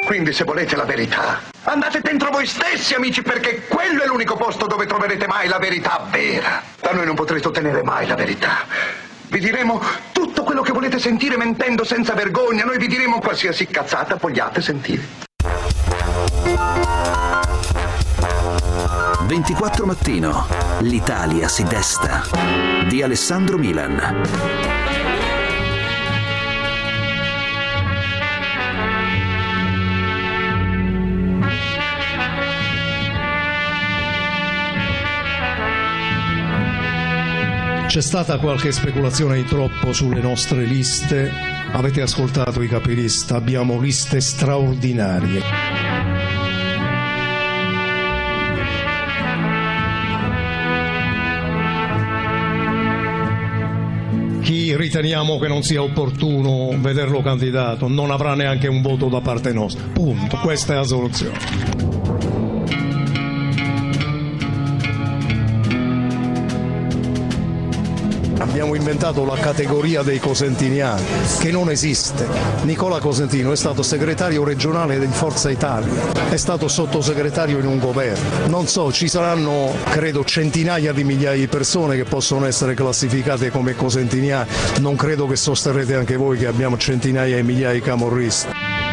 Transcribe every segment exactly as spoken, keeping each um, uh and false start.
Quindi se volete la verità, andate dentro voi stessi, amici, perché quello è l'unico posto dove troverete mai la verità vera. Da noi non potrete ottenere mai la verità. Vi diremo tutto quello che volete sentire mentendo senza vergogna. Noi vi diremo qualsiasi cazzata vogliate sentire. ventiquattro mattino, l'Italia si desta, di Alessandro Milan. C'è stata qualche speculazione di troppo sulle nostre liste. Avete ascoltato i capilista, abbiamo liste straordinarie. Chi riteniamo che non sia opportuno vederlo candidato non avrà neanche un voto da parte nostra. Punto. Questa è la soluzione. Abbiamo inventato la categoria dei cosentiniani, che non esiste. Nicola Cosentino è stato segretario regionale di Forza Italia, è stato sottosegretario in un governo. Non so, ci saranno, credo, centinaia di migliaia di persone che possono essere classificate come cosentiniani. Non credo che sosterrete anche voi che abbiamo centinaia di migliaia di camorristi.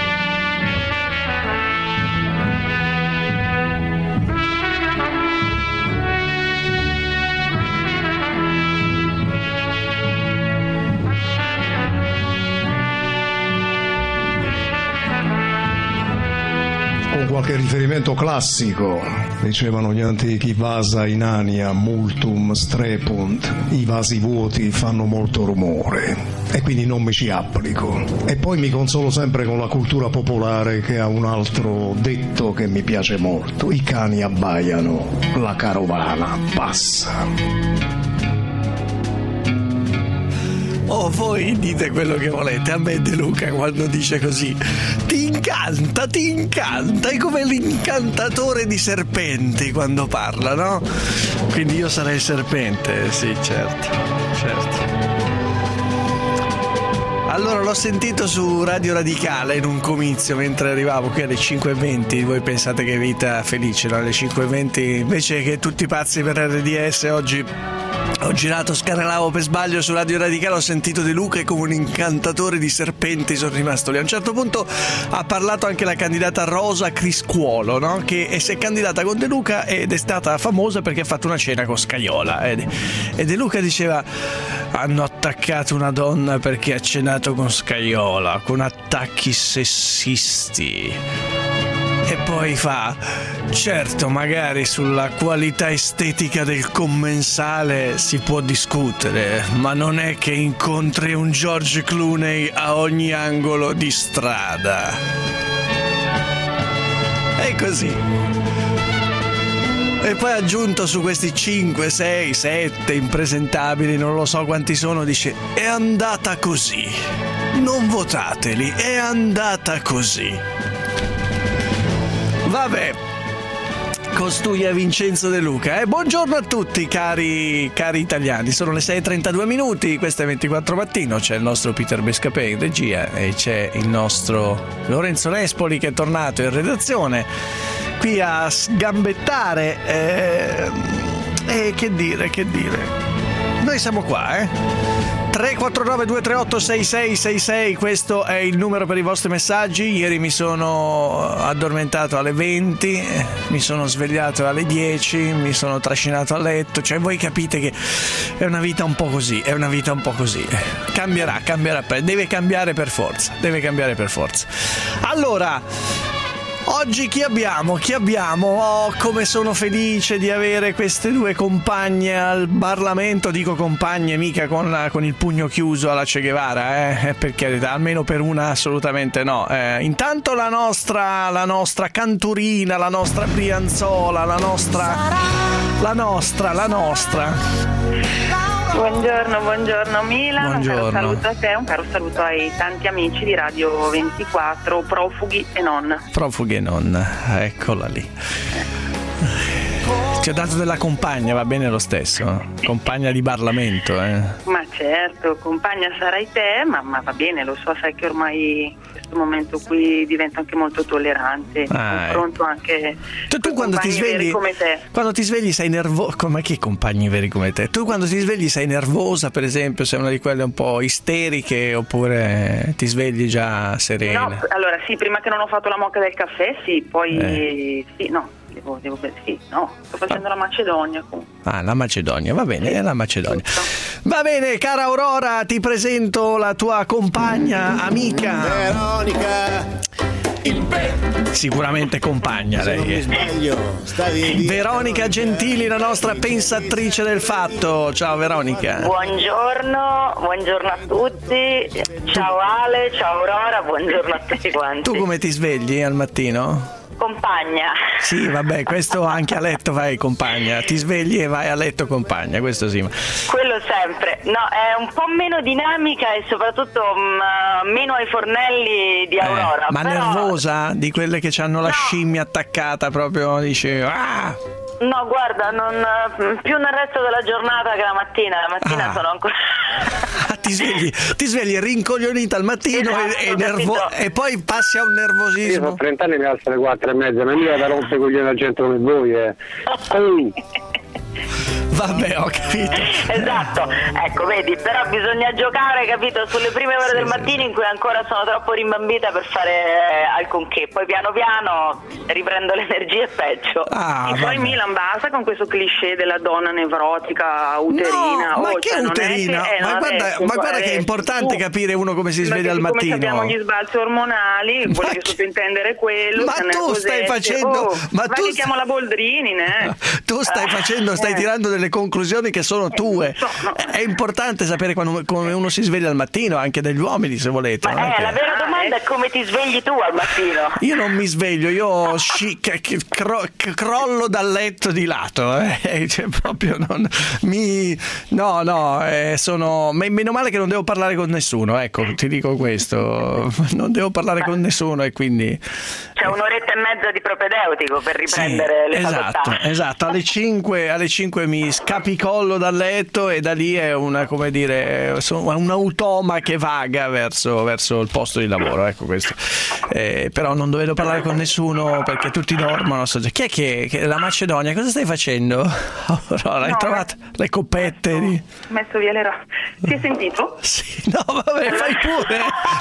Qualche riferimento classico, dicevano gli antichi: vasa inania multum strepunt, i vasi vuoti fanno molto rumore, e quindi non mi ci applico. E poi mi consolo sempre con la cultura popolare, che ha un altro detto che mi piace molto: i cani abbaiano, la carovana passa. Oh, voi dite quello che volete, a me De Luca quando dice così ti incanta, ti incanta, è come l'incantatore di serpenti quando parla, no? Quindi io sarei il serpente, sì, certo, certo. Allora, l'ho sentito su Radio Radicale in un comizio mentre arrivavo qui alle cinque e venti. Voi pensate che vita felice, no? Alle cinque e venti, invece che tutti pazzi per R D S, oggi ho girato, scarrelavo per sbaglio su Radio Radicale, ho sentito De Luca e come un incantatore di serpenti sono rimasto lì. A un certo punto ha parlato anche la candidata Rosa Criscuolo, no? Che si è candidata con De Luca ed è stata famosa perché ha fatto una cena con Scajola. E De Luca diceva: hanno attaccato una donna perché ha cenato con Scajola, con attacchi sessisti. E poi fa: certo, magari sulla qualità estetica del commensale si può discutere, ma non è che incontri un George Clooney a ogni angolo di strada. È così. E poi ha aggiunto su questi cinque, sei, sette impresentabili, non lo so quanti sono, dice: è andata così, non votateli, è andata così. Vabbè, costui è Vincenzo De Luca. Eh, buongiorno a tutti cari, cari italiani, sono le sei e trentadue minuti, questo è ventiquattro mattino, c'è il nostro Peter Bescapè in regia e c'è il nostro Lorenzo Nespoli che è tornato in redazione qui a sgambettare e eh, eh, che dire, che dire, noi siamo qua, eh tre quattro nove due tre otto sei sei sei sei, questo è il numero per i vostri messaggi. Ieri mi sono addormentato alle venti, mi sono svegliato alle dieci, mi sono trascinato a letto, cioè voi capite che è una vita un po' così, è una vita un po' così. Cambierà, cambierà, deve cambiare per forza, deve cambiare per forza. Allora, oggi chi abbiamo? Chi abbiamo? Oh, come sono felice di avere queste due compagne al Parlamento. Dico compagne mica con, la, con il pugno chiuso alla Che Guevara, eh? Per carità, almeno per una assolutamente no. Eh, intanto la nostra, la nostra Canturina, la nostra Brianzola, la nostra, la nostra, la nostra. Buongiorno, buongiorno Milan, buongiorno. Un caro saluto a te, un caro saluto ai tanti amici di Radio ventiquattro, profughi e non. Profughi e non, eccola lì. Ti ho dato della compagna, va bene lo stesso? Compagna di parlamento, eh? Ma certo, compagna sarai te, ma, ma va bene, lo so, sai che ormai in questo momento qui divento anche molto tollerante, Ah, confronto anche Tu, tu con quando ti compagni veri svegli come te. quando ti svegli sei nervosa, ma che compagni veri come te? Tu quando ti svegli sei nervosa, per esempio, sei una di quelle un po' isteriche, oppure ti svegli già serena? No, allora sì, prima che non ho fatto la moka del caffè, sì, poi Eh. sì, no, devo, devo, sì, no, sto facendo la Macedonia comunque. Ah, la Macedonia, va bene, è la Macedonia. Va bene, cara Aurora, ti presento la tua compagna, amica. Veronica, il pe... Sicuramente compagna Se non mi lei. sbaglio, stavi lì. Veronica Gentili, la nostra pensatrice del fatto. Ciao Veronica. Buongiorno, buongiorno a tutti. Ciao Ale, ciao Aurora, buongiorno a tutti quanti. Tu come ti svegli al mattino? Compagna. Sì, vabbè, questo anche a letto vai compagna. Ti svegli e vai a letto compagna, questo sì. Quello sempre. No, è un po' meno dinamica e soprattutto mh, meno ai fornelli di Aurora. Eh, ma però... nervosa di quelle che hanno la No. scimmia attaccata proprio, dice ah! No, guarda, non, più nel resto della giornata che la mattina. La mattina Ah. sono ancora... Ah, ti svegli, ti svegli rincoglionita al mattino Esatto, e, e, nervo- capito. e poi passi a un Io nervosismo. ho trenta anni, mi alzo alle quattro e mezza, non mica da rompere coglione la gente come voi. Eh. Ehi. Vabbè, ho capito. Esatto, ecco, vedi, però bisogna giocare, capito, sulle prime ore Sì, del sì, mattino in cui ancora sono troppo rimbambita per fare eh, alcunché, poi piano piano riprendo le energie peggio. Ah, E poi vabbè. Milan basta con questo cliché della donna nevrotica, uterina. No, ma Oh, che cioè, non è uterina? che- eh, ma, non guarda, è- ma guarda che è eh, importante tu- capire uno come si sveglia al Perché siccome mattino. abbiamo gli sbalzi ormonali, Ma volevi che- sottintendere quello. Ma se ne tu stai cosette. facendo- Oh, ma vai tu che stai- chiamo la Boldrini, ne? Tu stai facendo, stai Eh. tirando delle conclusioni che sono tue. so, no. È importante sapere quando, come uno si sveglia al mattino, anche degli uomini se volete. non è Ma eh, che- la vera Ah, domanda eh. è come ti svegli tu al mattino? Io non mi sveglio, io sci- c- c- cro- c- crollo dal letto di lato, eh. Cioè, proprio non mi. No, no, eh, sono. me- Meno male che non devo parlare con nessuno, ecco, ti dico questo. Non devo parlare con nessuno e quindi. C'è un'oretta e mezza di propedeutico per riprendere Sì, le esatto, facoltà. esatto. Alle cinque, alle cinque mi scapicollo dal letto e da lì è una, come dire, sono un automa che vaga verso, verso il posto di lavoro, ecco questo. Eh, però non dovevo parlare con nessuno perché tutti dormono. So già. Chi è che, che la Macedonia? Cosa stai facendo? Allora, hai No, trovato le coppette? Di... Ho messo via le ra- Si è sentito? Sì, no, vabbè, fai pure.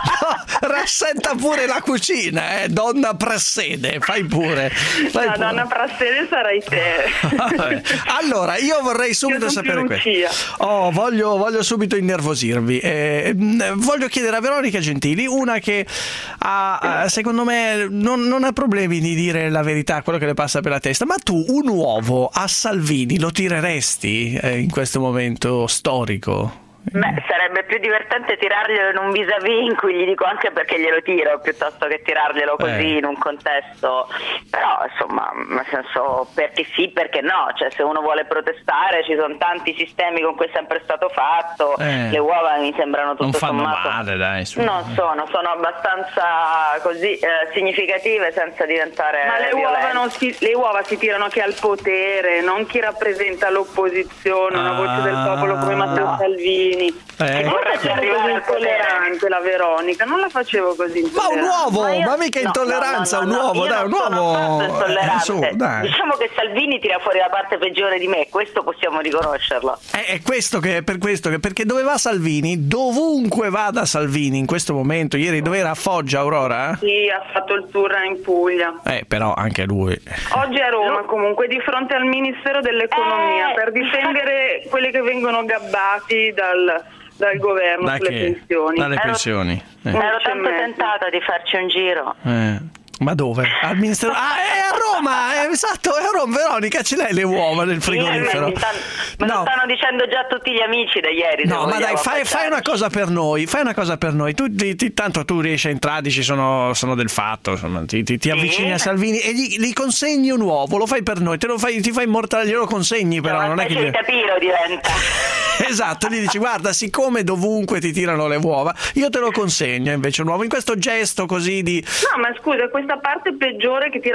No, rassetta pure la cucina, eh, donna prassede, fai pure. Fai La pure. donna prassede sarai te. Vabbè. Allora, io vorrei subito Io son sapere più questo. Lucia. Oh, voglio, voglio subito innervosirvi. Eh, mh, voglio chiedere a Veronica Gentili, una che ha, ha, secondo me, non, non ha problemi di dire la verità, quello che le passa per la testa. Ma tu un uovo a Salvini lo tireresti eh, in questo momento storico? Beh, sarebbe più divertente tirarglielo in un vis-à-vis in cui gli dico anche perché glielo tiro piuttosto che tirarglielo così Eh. in un contesto, però insomma, nel senso, perché sì, perché no, cioè se uno vuole protestare ci sono tanti sistemi con cui è sempre stato fatto, Eh. le uova mi sembrano tutto Non fanno sommato male, dai. Su. non sono, sono abbastanza così eh, significative senza diventare Ma le uova, violente. non si, le uova si tirano chi ha il potere, non chi rappresenta l'opposizione, una voce del popolo come Matteo No. Salvini. Eh. Non Vorrebbe la facevo arrivare così al potere. intollerante la Veronica, non la facevo così Ma un intollerante. uovo, ma, io- mica no, intolleranza, no, no, un no, uovo, io dai, non un sono uovo. affatto eh, intollerante. su, dai. Diciamo che Salvini tira fuori la parte peggiore di me, questo possiamo riconoscerlo. È, è questo che è per questo che perché dove va Salvini, dovunque vada Salvini in questo momento, ieri dove era a Foggia, Aurora? Sì, ha fatto il tour in Puglia. Eh, però anche lui. Oggi a Roma comunque di fronte al Ministero dell'Economia Eh, per difendere quelli che vengono gabbati dal, dal governo Da sulle che? pensioni. Dalle Ero- pensioni. Eh. Ero Undici e tanto mezzo. tentata di farci un giro. Eh. Ma dove? Al Ministero. Ah, è a Roma! È, esatto, è a Roma. Veronica, ce l'hai le uova nel frigorifero? Sì, mi stanno- me lo No. stanno dicendo già tutti gli amici da ieri. se No, ma vogliamo dai, fai, fai una cosa per noi, fai una cosa per noi. Tu, ti, ti- tanto tu riesci a entrare, dici sono, sono del fatto, insomma, ti, ti, ti avvicini a Salvini e gli, gli consegni un uovo, lo fai per noi, te lo fai, ti fai immortale, glielo consegni però, Una non è che... specie di tapiro diventa. Esatto, gli dici guarda, siccome dovunque ti tirano le uova, io te lo consegno invece un uovo, in questo gesto così di... No, ma scusa, questa parte peggiore che tira fuori di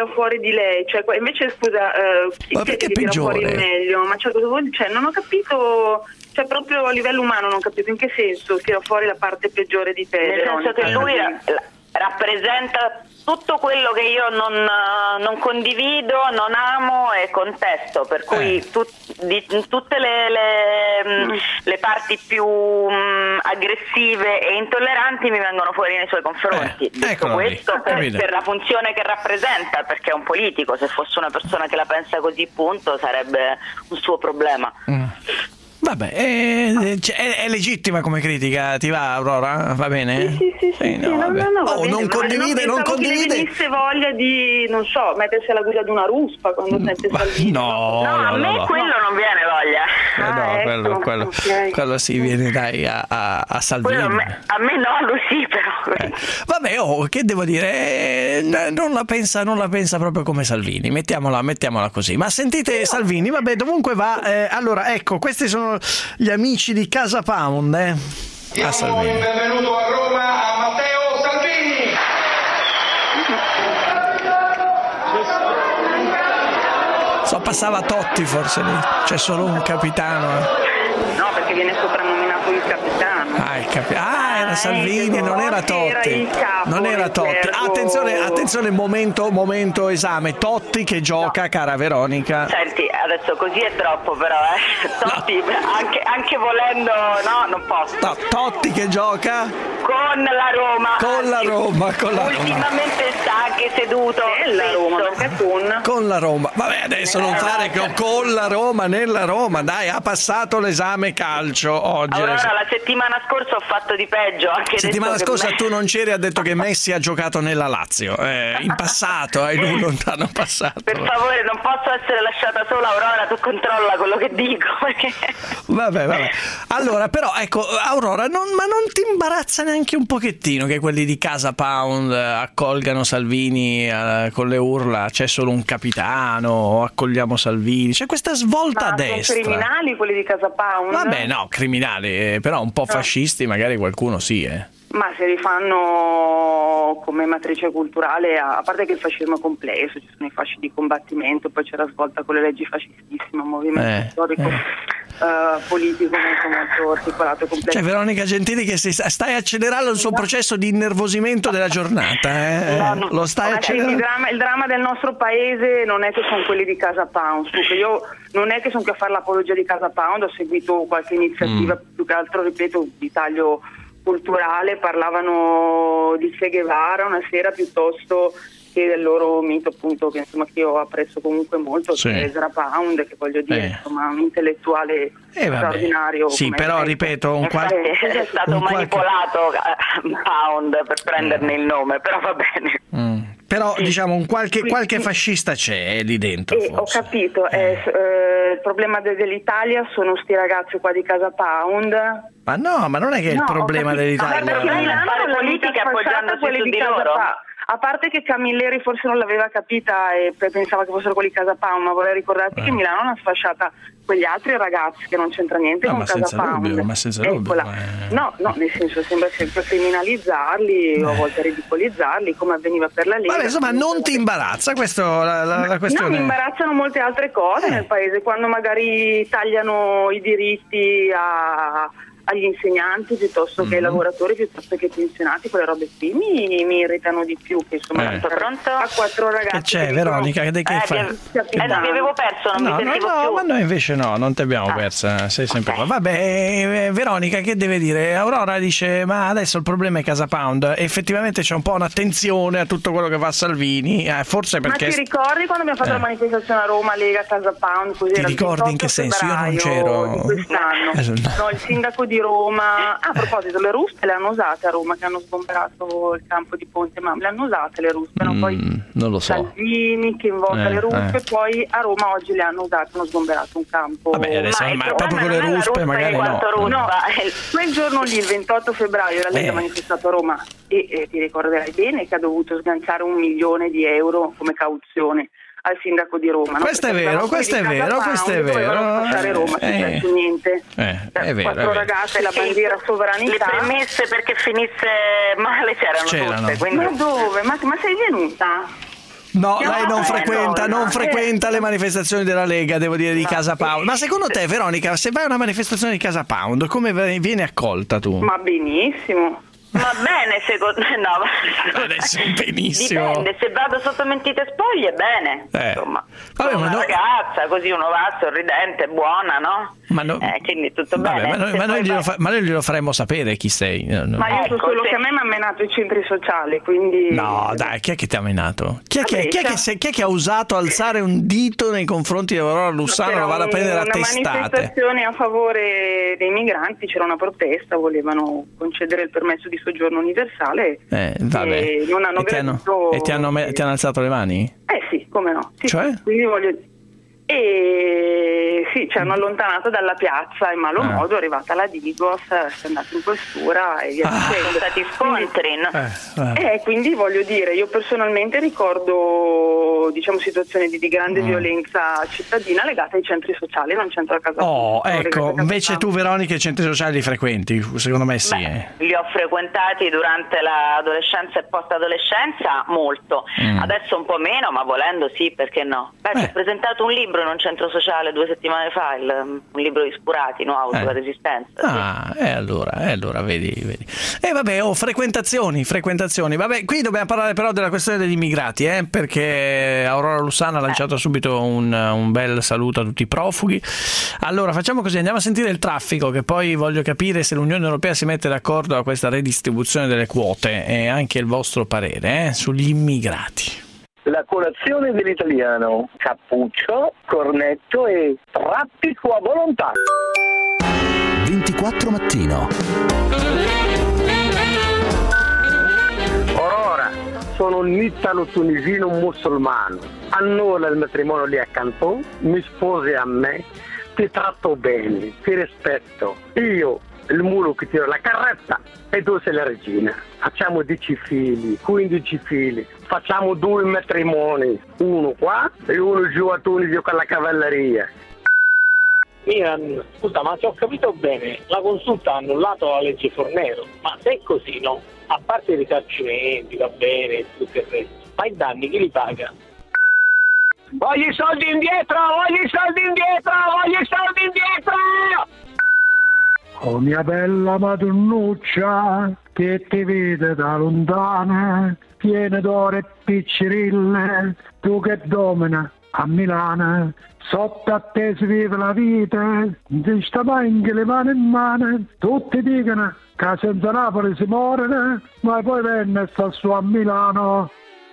di lei, cioè invece scusa, eh, chi ma è perché che tira peggiore? fuori il meglio? Ma cioè, cosa vuol- cioè, non ho capito, cioè proprio a livello umano non ho capito in che senso tira fuori la parte peggiore di te. Nel senso che lui ra- rappresenta tutto quello che io non, non condivido, non amo e contesto, per cui Eh. tut- di, tutte le, le, mm. le parti più mm, aggressive e intolleranti mi vengono fuori nei suoi confronti. Eh, Detto eccolo lì, questo, per, capito. per la funzione che rappresenta, perché è un politico, se fosse una persona che la pensa così, punto, sarebbe un suo problema. Mm. Vabbè, è, cioè, è, è legittima come critica, ti va Aurora? Va bene? Sì, sì, sì, sì, no, sì, no, vabbè. no, no, va Oh, bene, non ma condivide, no, non pensavo che le condivide. venisse voglia di, non so, mettersi alla guida di una ruspa quando sente Ma Salvini. no, No, a no, me no. quello non viene voglia. Eh, Ah, no, ecco, quello, quello, ok. quello si viene dai a, a, a Salvini. Quello a me, a me no, lui sì, però. Eh, Vabbè, oh, che devo dire? Eh, n- non la pensa, non la pensa proprio come Salvini. Mettiamola, mettiamola così. Ma sentite Salvini, vabbè, dovunque va. eh, allora, ecco, questi sono gli amici di Casa Pound, eh. A Salvini. Benvenuto a Roma a Matteo Salvini. So, passava Totti forse lì. C'è solo un capitano. eh. No, perché viene soprannominato il capitano. Ah, il capi- ah, era Salvini, ecco, non era oggi era Totti. il capo Non era del Totti. gergo. Attenzione, attenzione, momento, momento esame. Totti che gioca, cara Veronica. Senti, adesso così è troppo però, eh. Totti, anche, anche volendo, no, non posso. No, Totti che gioca Con la Roma. con la anzi, Roma, con la Roma. Ultimamente sta anche seduto. Nella Roma, spesso. perché con... Con la Roma, vabbè, adesso non fare che con la Roma, nella Roma, dai, ha passato l'esame calcio oggi. Allora, la settimana scorsa ho fatto di peggio. Anche Settimana detto che scorsa me- tu non c'eri, ha detto che Messi ha giocato nella Lazio, eh, in passato, è in un lontano passato. Per favore, non posso essere lasciata sola, Aurora, tu controlla quello che dico. Perché... Vabbè, vabbè. Allora, però, ecco, Aurora, non- ma non ti imbarazza neanche un pochettino che quelli di Casa Pound eh, accolgano Salvini eh, con le urla, c'è solo un capitano, o accogliamo Salvini, c'è questa svolta Ma a sono destra. criminali quelli di Casa Pound? Vabbè, no, criminali, eh, però un po' fascisti magari qualcuno sì, eh. Ma se li fanno come matrice culturale, a a parte che il fascismo è complesso, ci sono i fasci di combattimento, poi c'è la svolta con le leggi fascistissime, un movimento Eh, storico, eh. eh, politico molto, molto articolato e complesso. Cioè Veronica Gentili che si, stai accelerando il suo processo di innervosimento della giornata, eh? No, no. Lo stai Ma il, accelerando. dramma, il dramma del nostro paese non è che sono quelli di Casa Pound, su, io non è che sono qui a fare l'apologia di Casa Pound, ho seguito qualche iniziativa, Mm. più che altro, ripeto, di taglio culturale, parlavano di Che Guevara una sera piuttosto che del loro mito, appunto, che insomma che io apprezzo comunque molto, Sì. che è Ezra Pound, che voglio dire, Eh. insomma, un intellettuale Eh, vabbè. straordinario. Sì, come però me. ripeto, un È, qualche è stato un qualche- manipolato eh, Pound per prenderne il nome, però va bene. Mm. Però Sì. diciamo un qualche, Qui- qualche qui- fascista c'è eh, lì dentro. Eh, ho forse. capito, eh, s- eh, il problema de- dell'Italia sono sti ragazzi qua di Casa Pound. Ma no, ma non è che è il No, ho problema capito. dell'Italia. Ma guarda che Milano fare l'ha politica mica sfasciata appoggiandosi quelli su di di Casa loro. Pa- A parte che Camilleri forse non l'aveva capita e pe- pensava che fossero quelli di Casa Pound, ma vorrei ricordarti Eh. che Milano non ha sfasciata quegli altri ragazzi che non c'entra niente No, con ma Casa senza Pound. dubbio, ma senza dubbio, Eccola. eh. No, no, nel senso sembra sempre criminalizzarli o a volte ridicolizzarli come avveniva per la Lega. Vabbè, insomma, non ti imbarazza questo la, la, la questione. No, mi imbarazzano molte altre cose Eh. nel paese, quando magari tagliano i diritti a- agli insegnanti piuttosto che ai Mhm. lavoratori, piuttosto che ai pensionati, quelle robe qui mi, mi irritano di più, che insomma Eh. Pronto? a quattro ragazzi Che c'è, che dicono- Veronica? Che, che Eh, fai? vi, Capitano. eh, no, vi avevo perso, non No, mi no, sentivo no, più. ma noi invece no, non ti abbiamo Ah. persa, sei sempre Ok. qua. Vabbè, eh, Veronica che deve dire? Aurora dice, ma adesso il problema è Casa Pound, effettivamente c'è un po' un'attenzione a tutto quello che fa Salvini, eh, forse perché... Ma ti ricordi quando abbiamo fatto Eh. la manifestazione a Roma, Lega Casa Pound? Così Ti era il ricordi in che ventotto senso? Io non febbraio c'ero. di quest'anno. Eh, No, il sindaco di Roma. Ah, a proposito, le ruspe le hanno usate a Roma, che hanno sgomberato il campo di Ponte Mam. Le hanno usate le ruspe, no? Poi Mm, non lo so. Salvini che invoca Eh, le ruspe, eh. poi a Roma oggi le hanno usate, hanno sgomberato un campo. Vabbè, adesso Ma il ma problema proprio con le non è la ruspe ruspa magari in no. quanto ruspa. No, Eh, quel giorno lì, il ventotto febbraio, la Lega Eh. ha manifestato a Roma e eh, ti ricorderai bene che ha dovuto sganciare un milione di euro come cauzione al sindaco di Roma. no? Questo è Perché vero, quelli questo è di Casa vero, Pound questo è dovevano vero. sfasciare Roma, Eh, non c'è niente. eh, Cioè, è vero, quattro è vero. ragazze, la sì, bandiera le sovranità. premesse perché finisse male c'erano, C'erano. tutte, quindi... Ma dove? Ma, ma sei venuta? No, No, lei non eh, frequenta, no, non no, frequenta eh. le manifestazioni della Lega, devo dire, di No. Casa Pound. Ma secondo te, Veronica, se vai a una manifestazione di Casa Pound, come viene accolta tu? Ma benissimo. Va bene, secondo me no. Adesso benissimo. Dipende, se vado sotto mentite spoglie, bene. Eh. Insomma, Vabbè, sono ma una no- ragazza, così uno va sorridente, buona, no? Ma no- eh, quindi tutto Vabbè, bene. ma noi, Se ma noi poi glielo vai- fa- ma noi glielo faremo sapere chi sei. No, no. Ma io so Ecco, solo sì. che a me mi hanno menato i centri sociali, quindi... No, dai, chi è che ti ha menato? Chi è che, Vabbè, chi è che, cioè- se- chi è che ha usato alzare un dito nei confronti di Aurora Lussano? C'era Lo vado a un- prendere a una testate. manifestazione a favore dei migranti, c'era una protesta, volevano concedere il permesso di soggiorno universale. Eh, vabbè. E non hanno e ti hanno, gradito- e ti hanno me- ti hanno alzato le mani? Eh sì, come no. Sì, Cioè? sì, quindi voglio... E sì, ci hanno allontanato dalla piazza in malo Ah. modo, è arrivata la Digos, si è andato in questura e via Ah. dicendo. Sono stati scontri, no? Eh, vabbè. Eh, quindi voglio dire, io personalmente ricordo, diciamo, situazioni di, di grande Mm. violenza cittadina legate ai centri sociali, non c'entro a casa. Oh, legate a ecco, casa invece Pound. tu, Veronica, i centri sociali li frequenti? Secondo me sì. eh. Beh, li ho frequentati durante l'adolescenza e post-adolescenza molto, Mm. adesso un po' meno, ma volendo sì, perché no? Beh, Eh. ci ho presentato un libro in un centro sociale due settimane fa, il- un libro di Spurati, nuovo Eh. sulla resistenza. sì. Ah, e allora, e allora vedi, vedi. E vabbè, oh, frequentazioni, frequentazioni. Vabbè, qui dobbiamo parlare però della questione degli immigrati, eh, perché Aurora Lussano ha lanciato subito un, un bel saluto a tutti i profughi. Allora, facciamo così, andiamo a sentire il traffico, che poi voglio capire se l'Unione Europea si mette d'accordo a questa redistribuzione delle quote e anche il vostro parere eh, sugli immigrati. La colazione dell'italiano: cappuccio, cornetto e traffico a volontà. ventiquattro mattino. Aurora, sono un italo-tunisino musulmano. Annula il matrimonio lì accanto, mi sposi a me, ti tratto bene, ti rispetto. Io, il mulo che tira la carretta e tu sei la regina. Facciamo dieci figli, quindici figli, facciamo due matrimoni, uno qua e uno giù a Tunisi con la cavalleria. Milan, scusa, ma se ho capito bene, la consulta ha annullato la legge Fornero, ma se è così, no? A parte i risarcimenti, va bene, e tutto il resto, ma i danni chi li paga? Voglio i soldi indietro, voglio i soldi indietro, voglio i soldi indietro! Oh mia bella madonnuccia, che ti vede da lontana, piena d'oro e piccirille, tu che domina a Milano, sotto a te si vive la vita, si sta anche le mani in mano, tutti dicono che senza Napoli si muore, ma poi venne e sta su a Milano.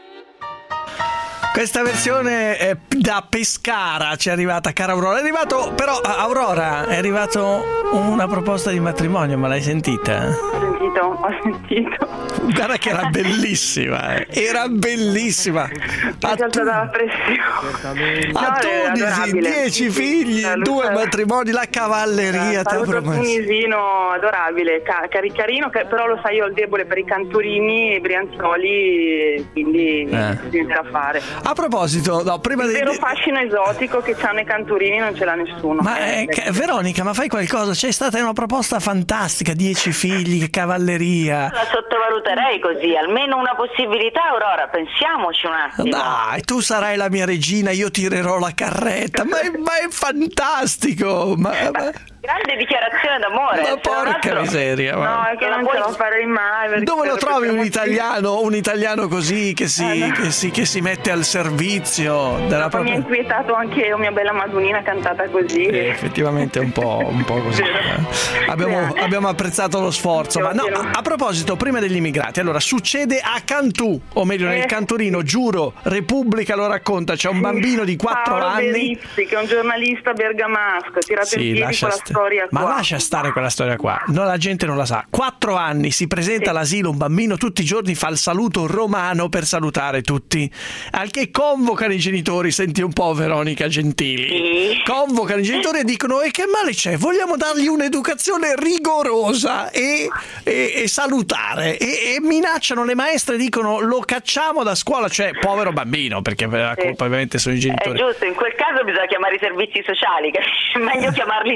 Questa versione è da Pescara ci è arrivata, cara Aurora. È arrivato, però, Aurora, è arrivato una proposta di matrimonio, ma l'hai sentita? Ho sentito, ho sentito. Guarda che era bellissima, eh. Era bellissima. Mi è saltata la pressione. A No, è Tunisi, adorabile. dieci Sì, sì. figli, Saluto- due matrimoni, la cavalleria, ti ho Saluto promesso. tunisino adorabile, ca- cari- carino, che però lo sai, io ho il debole per i canturini e i brianzoli, quindi Eh. si niente da fare. A proposito, no, prima Il di... vero fascino esotico che hanno i canturini non ce l'ha nessuno. Ma eh, che- Veronica, ma fai qualcosa? C'è stata una proposta fantastica, dieci figli, che cavalleria. La sottovaluterei così, almeno una possibilità, Aurora, pensiamoci un attimo. Dai, tu sarai la mia regina, io tirerò la carretta. Ma è, ma è fantastico! Ma, ma- Grande dichiarazione d'amore. Ma se non porca altro- miseria, ma- No, è che non ce la farei mai. perché- Dove lo perché trovi un siamo- italiano, un italiano così che si, Eh, no. che si, che si mette al servizio della Ma mi ha propria... inquietato anche la mia bella Madonnina cantata così. Eh, effettivamente è un po', un po' così. eh. Abbiamo, Sì. abbiamo apprezzato lo sforzo. Ma no, a, a proposito, prima degli immigrati, allora succede a Cantù, o meglio nel Eh. Canturino, giuro, Repubblica lo racconta, c'è un bambino di quattro Paolo anni. Berizzi, che è un giornalista bergamasco, tirato in Sì, piedi lascia quella st- storia ma qua. lascia stare quella storia qua. No, la gente non la sa. Quattro anni si presenta Sì. all'asilo un bambino, tutti i giorni fa il saluto romano per salutare tutti. Al che convocano i genitori, senti un po' Veronica Gentili. Sì. Convocano i genitori e dicono: e che male c'è? Vogliamo dargli un'educazione rigorosa e, e- e salutare. E, e minacciano le maestre, dicono: lo cacciamo da scuola, cioè povero bambino, perché la colpa ovviamente sono i È genitori. giusto, in quel caso bisogna chiamare i servizi sociali, capisci? È meglio chiamarli subito.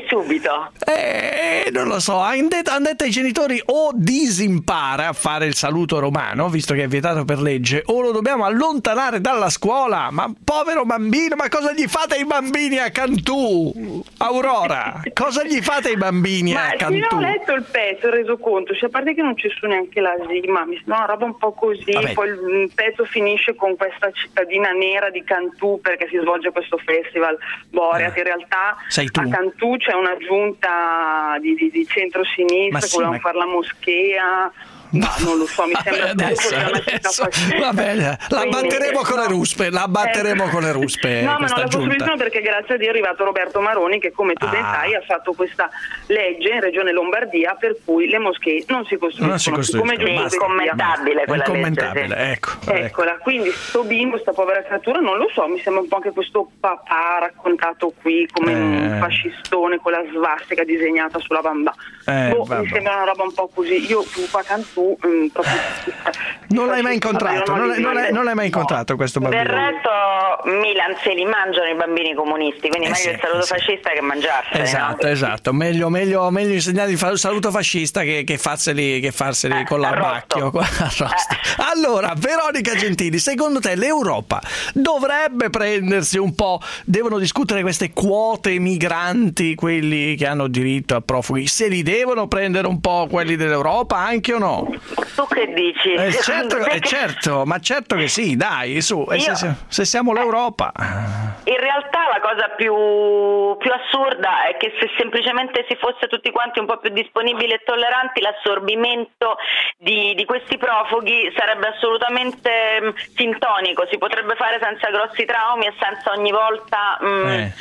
capito? Eh, non lo so, hanno detto, han detto ai genitori o disimpara a fare il saluto romano, visto che è vietato per legge, o lo dobbiamo allontanare dalla scuola. Ma povero bambino, ma cosa gli fate ai bambini a Cantù? Aurora, cosa gli fate ai bambini ma a Cantù? Ma ho letto il pezzo, ho reso conto, cioè, a parte che non c'è su neanche la Sima, mi sembra una roba un po' così. Vabbè. Poi il pezzo finisce con questa cittadina nera di Cantù perché si svolge questo festival Boreat. In realtà a Cantù c'è una giunta di, di, di centro-sinistra che volevano ma... fare la moschea. Ma non lo so, mi sembra adesso, adesso va bene, la batteremo con le ruspe, la batteremo eh. con le ruspe. No, ma non la costruiscono perché grazie a Dio è arrivato Roberto Maroni che, come tu ah. ben sai, ha fatto questa legge in Regione Lombardia per cui le moschee non si costruiscono. Non si costruiscono. Come è incommentabile quella incommentabile, legge. Sì. Ecco, Eccola, ecco. Quindi sto bimbo, sta povera creatura, non lo so, mi sembra un po' anche questo papà raccontato qui come eh. un fascistone con la svastica disegnata sulla bamba. Eh, boh, mi sembra una roba un po' così. Io qua Cantù Mm, non l'hai mai incontrato, non, non, l'hai, non l'hai mai incontrato no. questo bambino? Del resto Milan se li mangiano i bambini comunisti, quindi eh meglio sì, il saluto sì. fascista che mangiarseli. Esatto, no? esatto, meglio, meglio, meglio insegnare il saluto fascista che, che farseli, che farseli eh, con l'arbacchio. Eh. Allora, Veronica Gentili, secondo te l'Europa dovrebbe prendersi un po', devono discutere queste quote migranti, quelli che hanno diritto a profughi, se li devono prendere un po' quelli dell'Europa anche o no? Tu che dici? Eh, certo, eh, certo, ma certo che sì, dai, su, Io, se, se siamo l'Europa. In realtà la cosa più, più assurda è che se semplicemente si fosse tutti quanti un po' più disponibili e tolleranti, l'assorbimento di, di questi profughi sarebbe assolutamente mh, sintonico, si potrebbe fare senza grossi traumi e senza ogni volta mh, eh.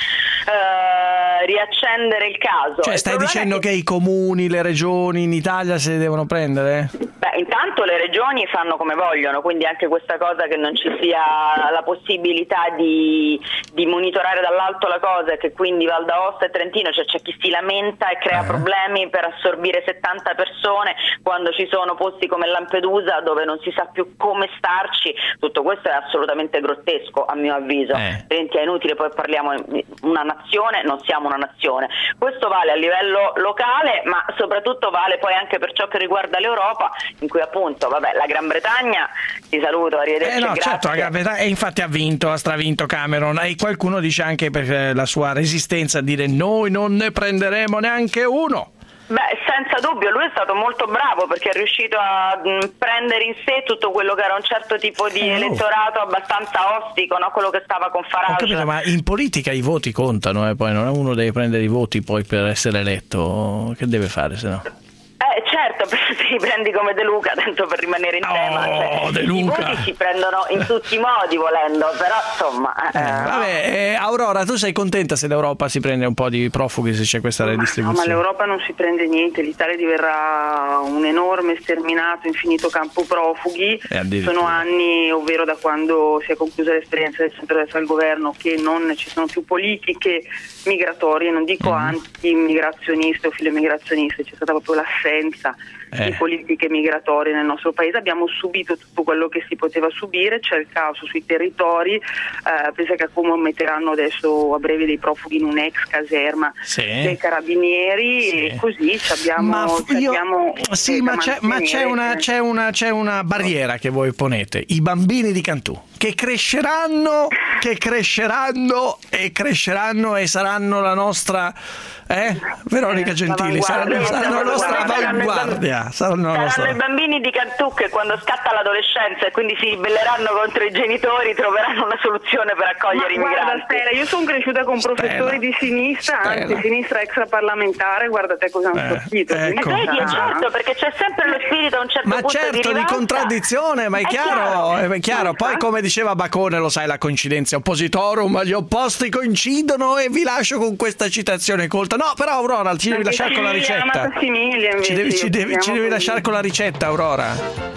eh, riaccendere il caso. Cioè, stai dicendo che... che i comuni, le regioni in Italia se li devono prendere? Beh, intanto le regioni fanno come vogliono, quindi anche questa cosa che non ci sia la possibilità di, di monitorare dall'alto la cosa e che quindi Val d'Aosta e Trentino, cioè c'è chi si lamenta e crea uh-huh. problemi per assorbire settanta persone quando ci sono posti come Lampedusa dove non si sa più come starci. Tutto questo è assolutamente grottesco a mio avviso, eh. Trenti è inutile, poi parliamo di una nazione, non siamo una nazione. Questo vale a livello locale, ma soprattutto vale poi anche per ciò che riguarda l'Europa, in cui appunto, vabbè, la Gran Bretagna, ti saluto, arrivederci, eh no, grazie. Certo, la Gran Bretagna, e infatti ha vinto, ha stravinto Cameron, e qualcuno dice anche per la sua resistenza a dire noi non ne prenderemo neanche uno. Beh, senza dubbio, lui è stato molto bravo perché è riuscito a mh, prendere in sé tutto quello che era un certo tipo di eh, elettorato abbastanza ostico, no? Quello che stava con Farage. Ho capito, ma in politica i voti contano, eh? Poi non è uno deve prendere i voti poi per essere eletto, che deve fare se no? Eh certo, se li prendi come De Luca, tanto per rimanere in tema, oh, cioè, De i voti si prendono in tutti i modi volendo, però insomma eh, eh, vabbè, eh, Aurora, tu sei contenta se l'Europa si prende un po' di profughi, se c'è questa redistribuzione? No, ma l'Europa non si prende niente, l'Italia diverrà un enorme sterminato, infinito campo profughi. Sono anni, ovvero da quando si è conclusa l'esperienza del centro-destra al governo, che non ci sono più politiche migratorie, non dico mm. anti-immigrazioniste o filoimmigrazioniste, c'è stata proprio l'assenza eh. di politiche migratorie nel nostro paese. Abbiamo subito tutto quello che si poteva subire, c'è il caos sui territori, eh, pensa che a Como metteranno adesso a breve dei profughi in un'ex caserma sì. dei carabinieri sì. e così abbiamo, ma io, abbiamo sì, ma, c'è, ma c'è, una, c'è, una, c'è una barriera che voi ponete, i bambini di Cantù che cresceranno che cresceranno e cresceranno e saranno la nostra eh? Veronica Gentili, saranno, saranno la nostra avanguardia, saranno, saranno nostra... i bambini di Cantù che quando scatta l'adolescenza e quindi si ribelleranno contro i genitori troveranno una soluzione per accogliere ma i migranti. Guarda Stella, io sono cresciuta con Stella. professori di sinistra, Stella. anzi sinistra extraparlamentare, guarda te cosa hanno eh, sortito. Ecco. E vedi, è certo, perché c'è sempre lo spirito a un certo ma punto certo, di, di contraddizione, ma è, è chiaro, chiaro. è chiaro. Poi come diceva Bacone, lo sai la coincidenza oppositorum, ma gli opposti coincidono, e vi lascio con questa citazione colta. No, però Aurora ci devi lasciare con la ricetta. Ci devi, ci devi, ci devi lasciare con la ricetta, Aurora.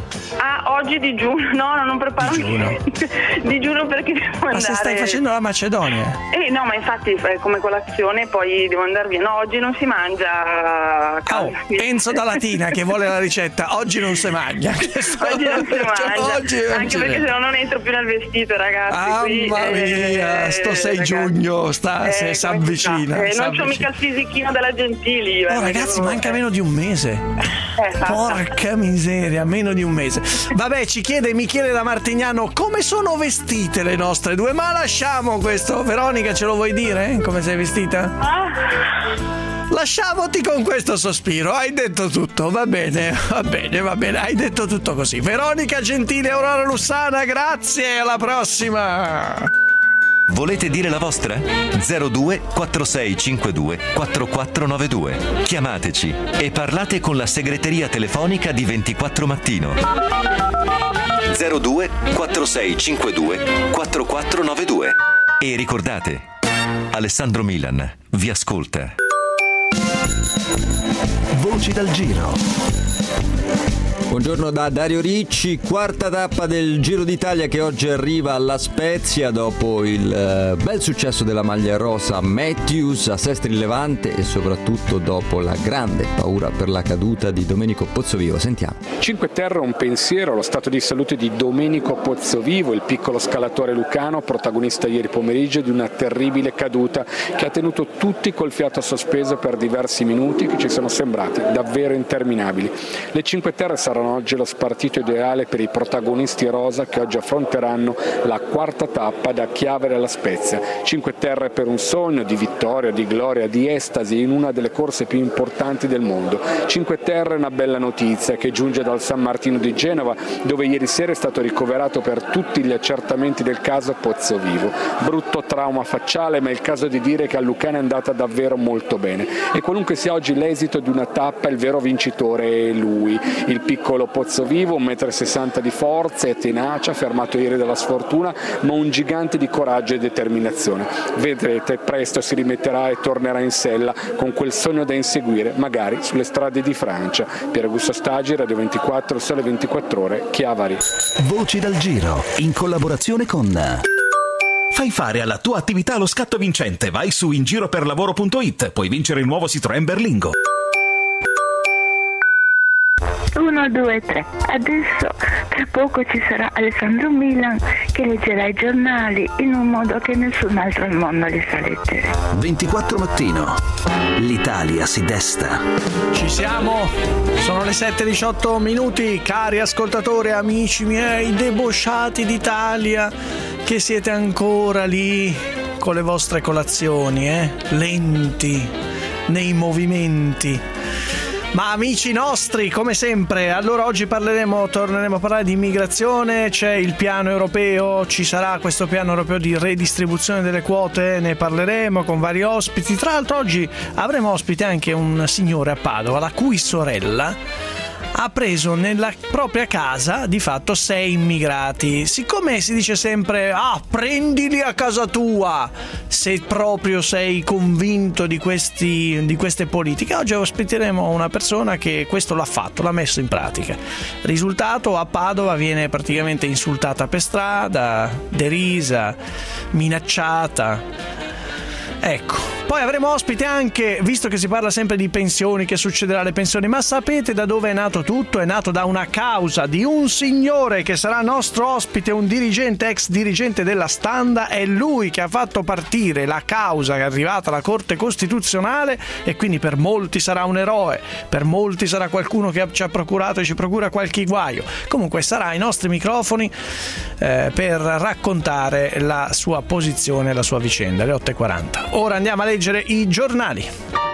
Ah, oggi digiuno, no, no non preparo niente. Digiuno perché devo andare. Ma se stai facendo la Macedonia? Eh no, ma infatti è come colazione poi devo andare via. No, oggi non si mangia. Oh, Enzo da Latina che vuole la ricetta. Oggi non si mangia. Oggi non si mangia. Oggi anche perché se no non entro più nel vestito, ragazzi. Mamma mia, eh, sto sei ragazzi. giugno, sta eh, si avvicina. Eh, non c'ho mica il fisichino della Gentili. Oh ragazzi, devo... manca meno di un mese. Eh, Porca miseria, meno di un mese. Vabbè, ci chiede Michele da Martignano come sono vestite le nostre due, ma lasciamo questo. Veronica, ce lo vuoi dire? Come sei vestita? Ah. Lasciamoti con questo sospiro, hai detto tutto, va bene, va bene, va bene, hai detto tutto così. Veronica Gentile, Aurora Lussana, grazie, alla prossima. Volete dire la vostra? zero due quattro sei cinque due quattro quattro nove due. Chiamateci e parlate con la segreteria telefonica di ventiquattro Mattino. zero due quattro sei cinque due quattro quattro nove due. E ricordate, Alessandro Milan vi ascolta. Voci dal giro. Buongiorno da Dario Ricci, quarta tappa del Giro d'Italia che oggi arriva alla Spezia dopo il eh, bel successo della maglia rosa Matthews a Sestri Levante e soprattutto dopo la grande paura per la caduta di Domenico Pozzovivo. Sentiamo. Cinque Terre un pensiero allo stato di salute di Domenico Pozzovivo, il piccolo scalatore lucano, protagonista ieri pomeriggio di una terribile caduta che ha tenuto tutti col fiato sospeso per diversi minuti che ci sono sembrati davvero interminabili. Le Cinque Terre saranno oggi lo spartito ideale per i protagonisti rosa che oggi affronteranno la quarta tappa da Chiavari alla Spezia. Cinque Terre per un sogno di vittoria, di gloria, di estasi in una delle corse più importanti del mondo. Cinque Terre è una bella notizia che giunge dal San Martino di Genova, dove ieri sera è stato ricoverato per tutti gli accertamenti del caso Pozzovivo. Brutto trauma facciale, ma è il caso di dire che a Lucano è andata davvero molto bene. E qualunque sia oggi l'esito di una tappa, il vero vincitore è lui, il piccolo Pozzovivo, un metro e sessanta di forza e tenacia, fermato ieri dalla sfortuna, ma un gigante di coraggio e determinazione. Vedrete, presto si rimetterà e tornerà in sella con quel sogno da inseguire, magari sulle strade di Francia. Pier Augusto Stagi, Radio ventiquattro, Sole ventiquattro Ore, Chiavari. Voci dal giro, in collaborazione con... Fai fare alla tua attività lo scatto vincente. Vai su ingiroperlavoro punto it, puoi vincere il nuovo Citroën Berlingo. Uno, due, tre. Adesso tra poco ci sarà Alessandro Milan che leggerà i giornali in un modo che nessun altro al mondo li sa leggere. ventiquattro Mattino. L'Italia si desta. Ci siamo. Sono le sette e diciotto minuti, cari ascoltatori, amici miei, debosciati d'Italia, che siete ancora lì con le vostre colazioni, eh? Lenti nei movimenti. Ma amici nostri, come sempre, allora oggi parleremo, torneremo a parlare di immigrazione, c'è il piano europeo, ci sarà questo piano europeo di redistribuzione delle quote, ne parleremo con vari ospiti. Tra l'altro oggi avremo ospite anche un signore a Padova, la cui sorella ha preso nella propria casa di fatto sei immigrati. Siccome si dice sempre ah, prendili a casa tua se proprio sei convinto di questi di queste politiche, oggi ospiteremo una persona che questo l'ha fatto, l'ha messo in pratica. Risultato, a Padova viene praticamente insultata per strada, derisa, minacciata. Ecco, poi avremo ospite anche, visto che si parla sempre di pensioni, che succederà alle pensioni, ma sapete da dove è nato tutto? È nato da una causa di un signore che sarà nostro ospite, un dirigente, ex dirigente della Standa, è lui che ha fatto partire la causa che è arrivata alla Corte Costituzionale e quindi per molti sarà un eroe, per molti sarà qualcuno che ci ha procurato e ci procura qualche guaio. Comunque sarà ai nostri microfoni eh, per raccontare la sua posizione, la sua vicenda, alle otto e quaranta. Ora andiamo a leggere i giornali.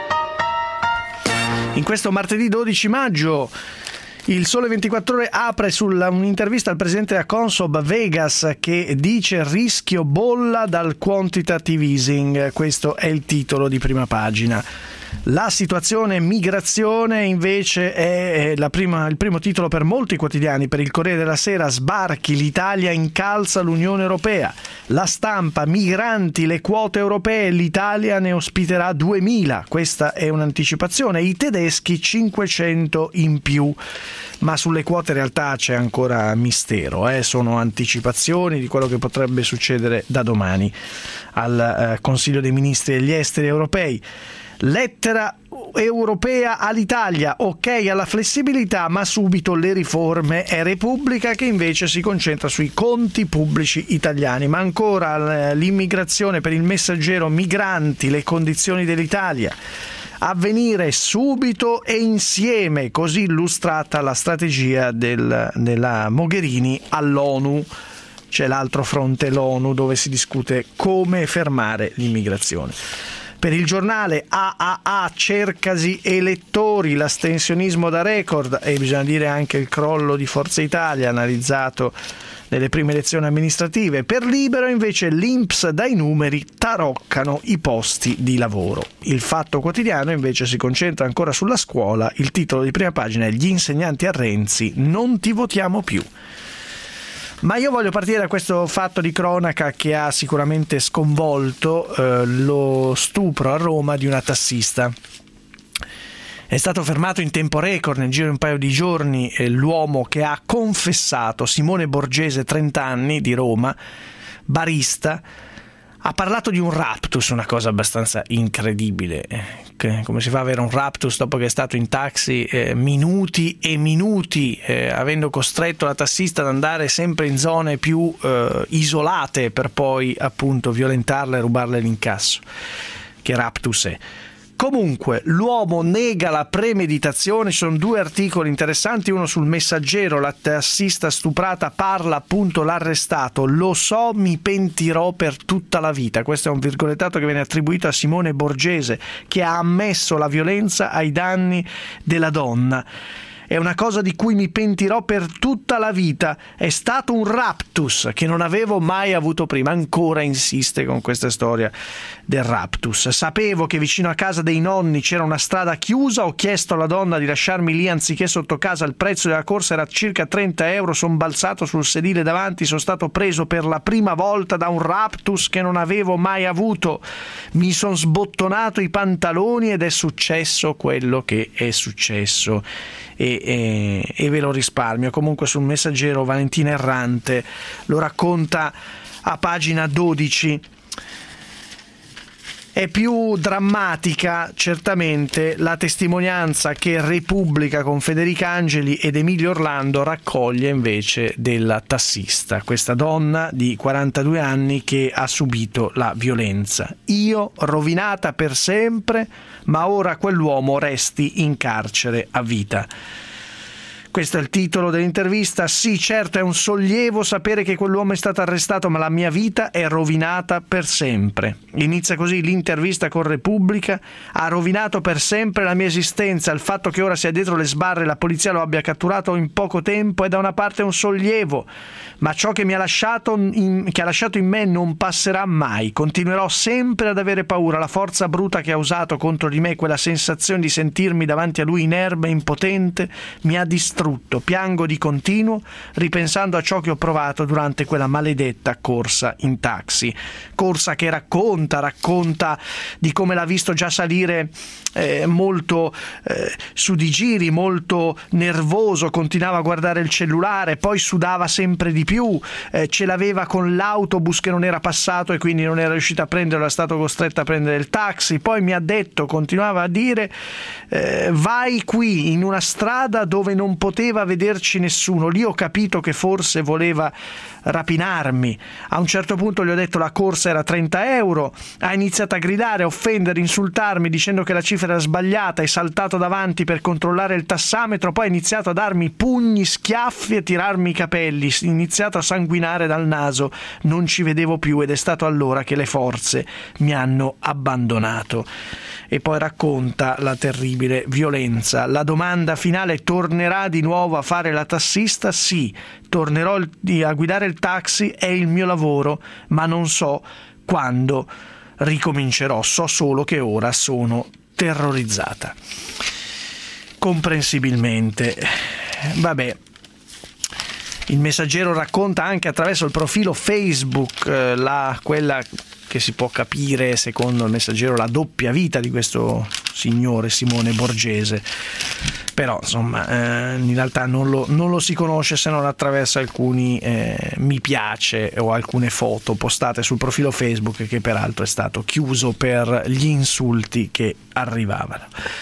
In questo martedì dodici maggio il Sole ventiquattro Ore apre sulla un'intervista al presidente della Consob Vegas che dice rischio bolla dal quantitative easing. Questo è il titolo di prima pagina. La situazione migrazione invece è la prima, il primo titolo per molti quotidiani. Per il Corriere della Sera: sbarchi, l'Italia incalza l'Unione Europea. La Stampa: migranti, le quote europee, l'Italia ne ospiterà duemila. Questa è un'anticipazione. I tedeschi cinquecento in più. Ma sulle quote in realtà c'è ancora mistero, eh? Sono anticipazioni di quello che potrebbe succedere da domani al eh, Consiglio dei Ministri degli Esteri europei. Lettera europea all'Italia: ok alla flessibilità, ma subito le riforme. È Repubblica che invece si concentra sui conti pubblici italiani. Ma ancora l'immigrazione. Per il Messaggero: migranti, le condizioni dell'Italia. Avvenire: subito e insieme, così illustrata la strategia del, della Mogherini all'ONU. C'è l'altro fronte, l'ONU, dove si discute come fermare l'immigrazione. Per il Giornale: A A A, cercasi elettori, l'astensionismo da record, e bisogna dire anche il crollo di Forza Italia analizzato nelle prime elezioni amministrative. Per Libero invece: l'I N P S dai numeri taroccano i posti di lavoro. Il Fatto Quotidiano invece si concentra ancora sulla scuola. Il titolo di prima pagina è: gli insegnanti a Renzi, non ti votiamo più. Ma io voglio partire da questo fatto di cronaca che ha sicuramente sconvolto eh, lo stupro a Roma di una tassista. È stato fermato in tempo record, nel giro di un paio di giorni, eh, l'uomo che ha confessato, Simone Borgese, trenta anni, di Roma, barista. Ha parlato di un raptus, una cosa abbastanza incredibile. Come si fa ad avere un raptus dopo che è stato in taxi eh, minuti e minuti, eh, avendo costretto la tassista ad andare sempre in zone più eh, isolate per poi appunto violentarla e rubarle l'incasso? Che raptus è? Comunque, l'uomo nega la premeditazione. Ci sono due articoli interessanti, uno sul Messaggero: la tassista stuprata, parla appunto l'arrestato, lo so, mi pentirò per tutta la vita. Questo è un virgolettato che viene attribuito a Simone Borgese, che ha ammesso la violenza ai danni della donna. È una cosa di cui mi pentirò per tutta la vita. È stato un raptus che non avevo mai avuto prima. Ancora insiste con questa storia del raptus. Sapevo che vicino a casa dei nonni c'era una strada chiusa. Ho chiesto alla donna di lasciarmi lì anziché sotto casa. Il prezzo della corsa era circa trenta euro. Sono balzato sul sedile davanti. Sono stato preso per la prima volta da un raptus che non avevo mai avuto. Mi sono sbottonato i pantaloni ed è successo quello che è successo. E, e, e ve lo risparmio. Comunque sul Messaggero Valentina Errante lo racconta a pagina dodici. È più drammatica certamente la testimonianza che Repubblica con Federica Angeli ed Emilio Orlando raccoglie invece della tassista, questa donna di quarantadue anni che ha subito la violenza. Io rovinata per sempre, ma ora quell'uomo resti in carcere a vita. Questo è il titolo dell'intervista. Sì, certo, è un sollievo sapere che quell'uomo è stato arrestato, ma la mia vita è rovinata per sempre. Inizia così l'intervista con Repubblica. Ha rovinato per sempre la mia esistenza. Il fatto che ora sia dietro le sbarre e la polizia lo abbia catturato in poco tempo è da una parte un sollievo, ma ciò che mi ha lasciato in, che ha lasciato in me non passerà mai. Continuerò sempre ad avere paura. La forza bruta che ha usato contro di me, quella sensazione di sentirmi davanti a lui inerme e impotente, mi ha distrutto. Piango di continuo ripensando a ciò che ho provato durante quella maledetta corsa in taxi. Corsa che racconta, racconta di come l'ha visto già salire eh, molto eh, su di giri, molto nervoso, continuava a guardare il cellulare, poi sudava sempre di più, eh, ce l'aveva con l'autobus che non era passato e quindi non era riuscito a prenderlo, è stato costretto a prendere il taxi. Poi mi ha detto, continuava a dire, eh, vai qui in una strada dove non poteva vederci nessuno. Lì ho capito che forse voleva rapinarmi. A un certo punto gli ho detto la corsa era trenta euro. Ha iniziato a gridare, a offendere, insultarmi dicendo che la cifra era sbagliata. È saltato davanti per controllare il tassametro, poi ha iniziato a darmi pugni, schiaffi e tirarmi i capelli. Ha iniziato a sanguinare dal naso. Non ci vedevo più ed è stato allora che le forze mi hanno abbandonato. E poi racconta la terribile violenza. La domanda finale: tornerà di nuovo a fare la tassista? Sì, tornerò a guidare il taxi, è il mio lavoro, ma non so quando ricomincerò, so solo che ora sono terrorizzata. Comprensibilmente. Vabbè. Il Messaggero racconta anche attraverso il profilo Facebook eh, la, quella che si può capire, secondo il Messaggero, la doppia vita di questo signore Simone Borgese. Però insomma eh, in realtà non lo, non lo si conosce se non attraverso alcuni eh, mi piace o alcune foto postate sul profilo Facebook, che peraltro è stato chiuso per gli insulti che arrivavano.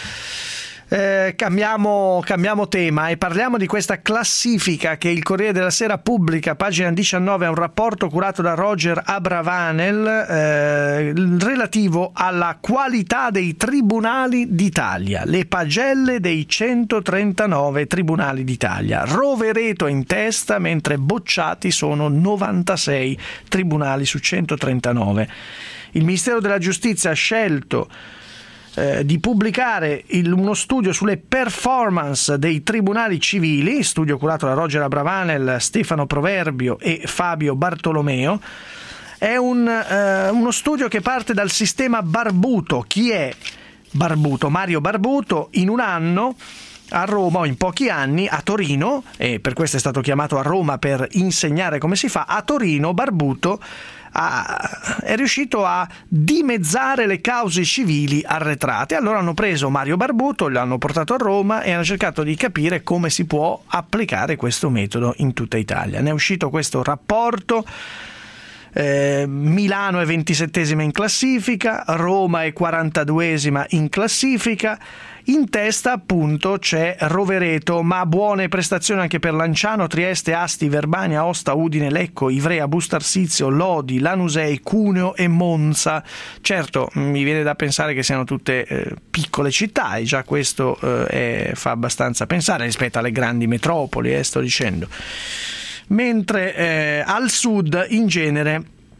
Eh, cambiamo, cambiamo tema e parliamo di questa classifica che il Corriere della Sera pubblica, pagina diciannove, è un rapporto curato da Roger Abravanel eh, relativo alla qualità dei tribunali d'Italia, le pagelle dei centotrentanove tribunali d'Italia. Rovereto in testa, mentre bocciati sono novantasei tribunali su centotrentanove. Il Ministero della Giustizia ha scelto Eh, di pubblicare il, uno studio sulle performance dei tribunali civili, studio curato da Roger Abravanel, Stefano Proverbio e Fabio Bartolomeo. È un, eh, uno studio che parte dal sistema Barbuto. Chi è Barbuto? Mario Barbuto, in un anno a Roma, o in pochi anni a Torino, e per questo è stato chiamato a Roma per insegnare come si fa, a Torino Barbuto Ha, è riuscito a dimezzare le cause civili arretrate. Allora hanno preso Mario Barbuto, l'hanno portato a Roma e hanno cercato di capire come si può applicare questo metodo in tutta Italia. Ne è uscito questo rapporto. Eh, Milano è ventisettesima in classifica, Roma è quarantaduesima in classifica. In testa appunto c'è Rovereto, ma buone prestazioni anche per Lanciano, Trieste, Asti, Verbania, Aosta, Udine, Lecco, Ivrea, Bustarsizio, Lodi, Lanusei, Cuneo e Monza. Certo, mi viene da pensare che siano tutte eh, piccole città, e già questo eh, è, fa abbastanza pensare rispetto alle grandi metropoli, eh, sto dicendo. Mentre eh, al sud in genere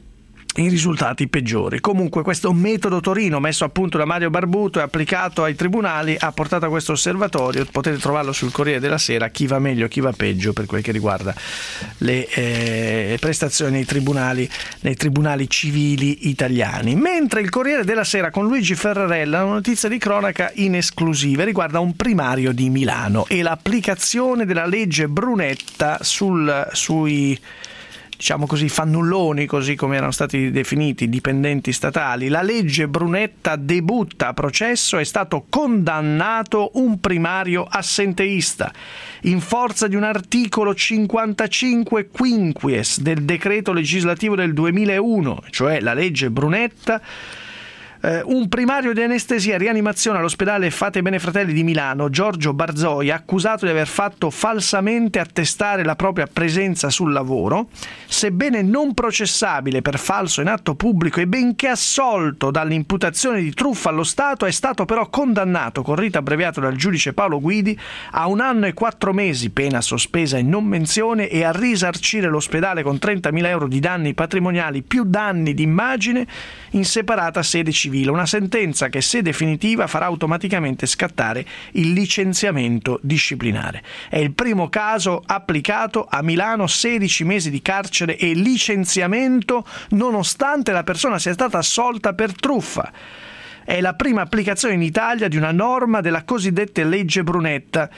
i risultati peggiori. Comunque questo metodo Torino, messo a punto da Mario Barbuto e applicato ai tribunali, ha portato a questo osservatorio. Potete trovarlo sul Corriere della Sera, chi va meglio, chi va peggio per quel che riguarda le eh, prestazioni nei tribunali, nei tribunali civili italiani. Mentre il Corriere della Sera con Luigi Ferrarella, una notizia di cronaca in esclusiva, riguarda un primario di Milano e l'applicazione della legge Brunetta sul, sui diciamo così, fannulloni, così come erano stati definiti, dipendenti statali. La legge Brunetta debutta a processo, è stato condannato un primario assenteista in forza di un articolo cinquantacinque quinquies del decreto legislativo del duemilauno, cioè la legge Brunetta. Uh, un primario di anestesia e rianimazione all'ospedale Fate Bene Fratelli di Milano, Giorgio Barzoi, accusato di aver fatto falsamente attestare la propria presenza sul lavoro, sebbene non processabile per falso in atto pubblico e benché assolto dall'imputazione di truffa allo Stato, è stato però condannato con rito abbreviato dal giudice Paolo Guidi a un anno e quattro mesi, pena sospesa in non menzione, e a risarcire l'ospedale con trentamila euro di danni patrimoniali più danni d'immagine in separata sede civile. Una sentenza che, se definitiva, farà automaticamente scattare il licenziamento disciplinare. È il primo caso applicato a Milano, sedici mesi di carcere e licenziamento nonostante la persona sia stata assolta per truffa. È la prima applicazione in Italia di una norma della cosiddetta legge Brunetta,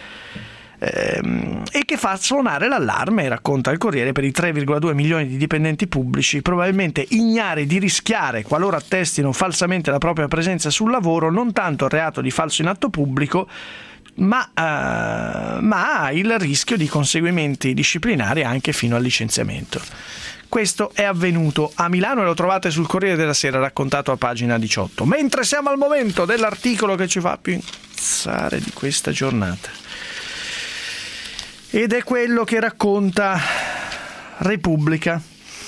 ehm, e che fa suonare l'allarme, racconta il Corriere, per i tre virgola due milioni di dipendenti pubblici, probabilmente ignari di rischiare, qualora attestino falsamente la propria presenza sul lavoro, non tanto il reato di falso in atto pubblico, ma, uh, ma il rischio di conseguimenti disciplinari anche fino al licenziamento. Questo è avvenuto a Milano e lo trovate sul Corriere della Sera, raccontato a pagina diciotto. Mentre siamo al momento dell'articolo che ci fa più incazzare di questa giornata, ed è quello che racconta Repubblica.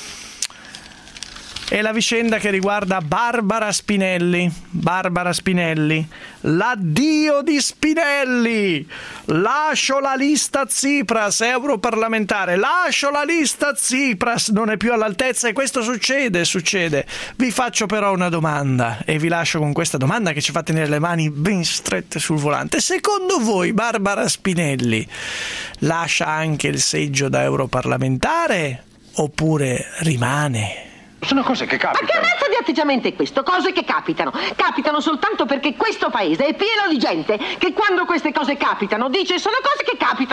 È la vicenda che riguarda Barbara Spinelli. Barbara Spinelli. L'addio di Spinelli. Lascio la lista Tsipras, europarlamentare. Lascio la lista Tsipras, non è più all'altezza, e questo succede, succede. Vi faccio però una domanda e vi lascio con questa domanda che ci fa tenere le mani ben strette sul volante. Secondo voi Barbara Spinelli lascia anche il seggio da europarlamentare oppure rimane Sono cose che capitano. Ma che razza di atteggiamento è questo? Cose che capitano. Capitano soltanto perché questo paese è pieno di gente che quando queste cose capitano dice sono cose che capitano.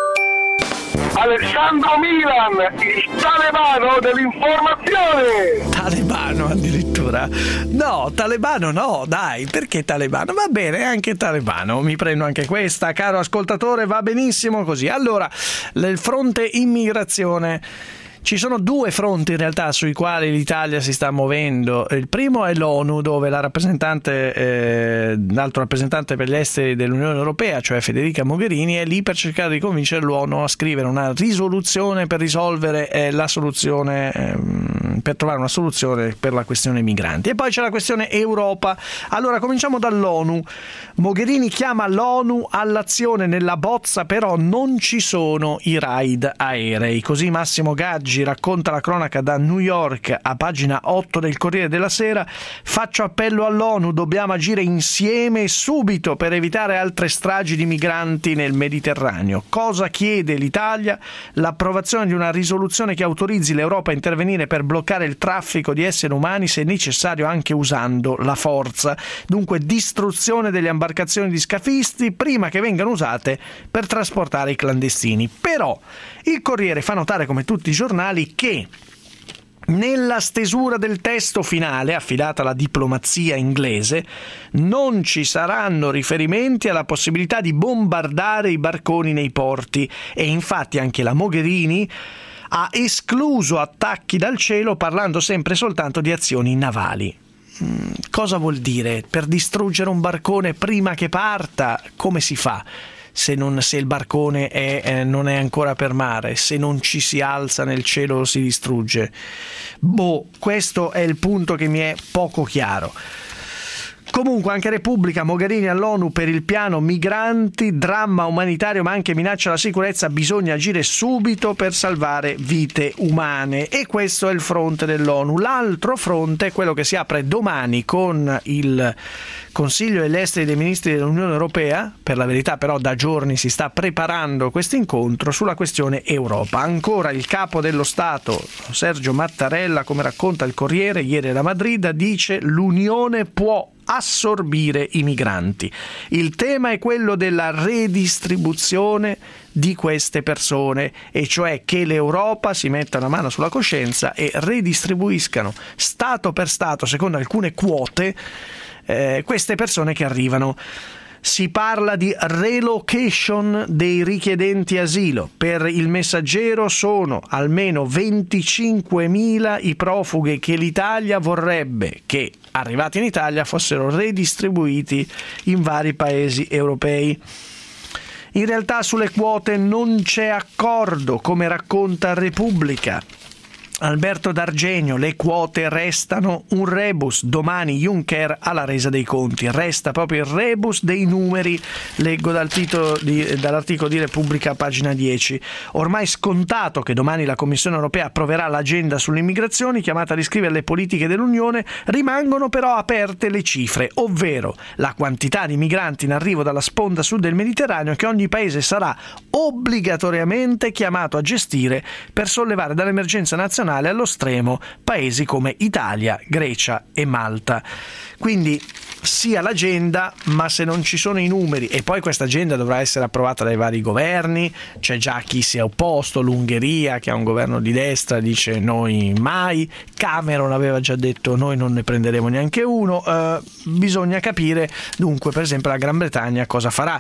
Alessandro Milan, il talebano dell'informazione. Talebano addirittura? No, talebano no, dai, perché talebano? Va bene, anche talebano, mi prendo anche questa, caro ascoltatore, va benissimo così. Allora, il fronte immigrazione. Ci sono due fronti in realtà sui quali l'Italia si sta muovendo. Il primo è l'ONU, dove la rappresentante, eh, l'altro rappresentante per gli esteri dell'Unione Europea, cioè Federica Mogherini, è lì per cercare di convincere l'ONU a scrivere una risoluzione per risolvere eh, la soluzione, eh, per trovare una soluzione per la questione migranti. E poi c'è la questione Europa. Allora cominciamo dall'ONU. Mogherini chiama l'ONU all'azione, nella bozza però non ci sono i raid aerei. Così Massimo Gaggi racconta la cronaca da New York a pagina otto del Corriere della Sera. Faccio appello all'ONU, dobbiamo agire insieme e subito per evitare altre stragi di migranti nel Mediterraneo. Cosa chiede l'Italia? L'approvazione di una risoluzione che autorizzi l'Europa a intervenire per bloccare il traffico di esseri umani, se necessario anche usando la forza. Dunque distruzione delle imbarcazioni di scafisti prima che vengano usate per trasportare i clandestini. Però il Corriere fa notare, come tutti i giornali, che nella stesura del testo finale affidata alla diplomazia inglese non ci saranno riferimenti alla possibilità di bombardare i barconi nei porti e infatti anche la Mogherini ha escluso attacchi dal cielo, parlando sempre soltanto di azioni navali. Cosa vuol dire? Per distruggere un barcone prima che parta, come si fa? Se, non, se il barcone è, eh, non è ancora per mare, se non ci si alza nel cielo lo si distrugge. Boh, questo è il punto che mi è poco chiaro. Comunque anche Repubblica, Mogherini all'ONU per il piano migranti, dramma umanitario ma anche minaccia alla sicurezza, bisogna agire subito per salvare vite umane. E questo è il fronte dell'ONU. L'altro fronte è quello che si apre domani con il Consiglio degli Esteri dei Ministri dell'Unione Europea. Per la verità però da giorni si sta preparando questo incontro sulla questione Europa. Ancora il capo dello Stato Sergio Mattarella, come racconta il Corriere, ieri da Madrid, dice l'Unione può assorbire i migranti. Il tema è quello della redistribuzione di queste persone, e cioè che l'Europa si metta una mano sulla coscienza e redistribuiscano Stato per Stato, secondo alcune quote, eh, queste persone che arrivano. Si parla di relocation dei richiedenti asilo. Per il Messaggero sono almeno venticinquemila i profughi che l'Italia vorrebbe che, arrivati in Italia, fossero redistribuiti in vari paesi europei. In realtà sulle quote non c'è accordo, come racconta Repubblica. Alberto D'Argenio, le quote restano un rebus, domani Juncker alla resa dei conti, resta proprio il rebus dei numeri, leggo dal titolo di, dall'articolo di Repubblica, pagina dieci. Ormai scontato che domani la Commissione europea approverà l'agenda sulle immigrazioni, chiamata a riscrivere le politiche dell'Unione, rimangono però aperte le cifre, ovvero la quantità di migranti in arrivo dalla sponda sud del Mediterraneo che ogni paese sarà obbligatoriamente chiamato a gestire per sollevare dall'emergenza nazionale allo stremo paesi come Italia, Grecia e Malta. Quindi sia l'agenda, ma se non ci sono i numeri, e poi questa agenda dovrà essere approvata dai vari governi, c'è già chi si è opposto, l'Ungheria che ha un governo di destra dice noi mai, Cameron aveva già detto noi non ne prenderemo neanche uno, eh, bisogna capire dunque per esempio la Gran Bretagna cosa farà.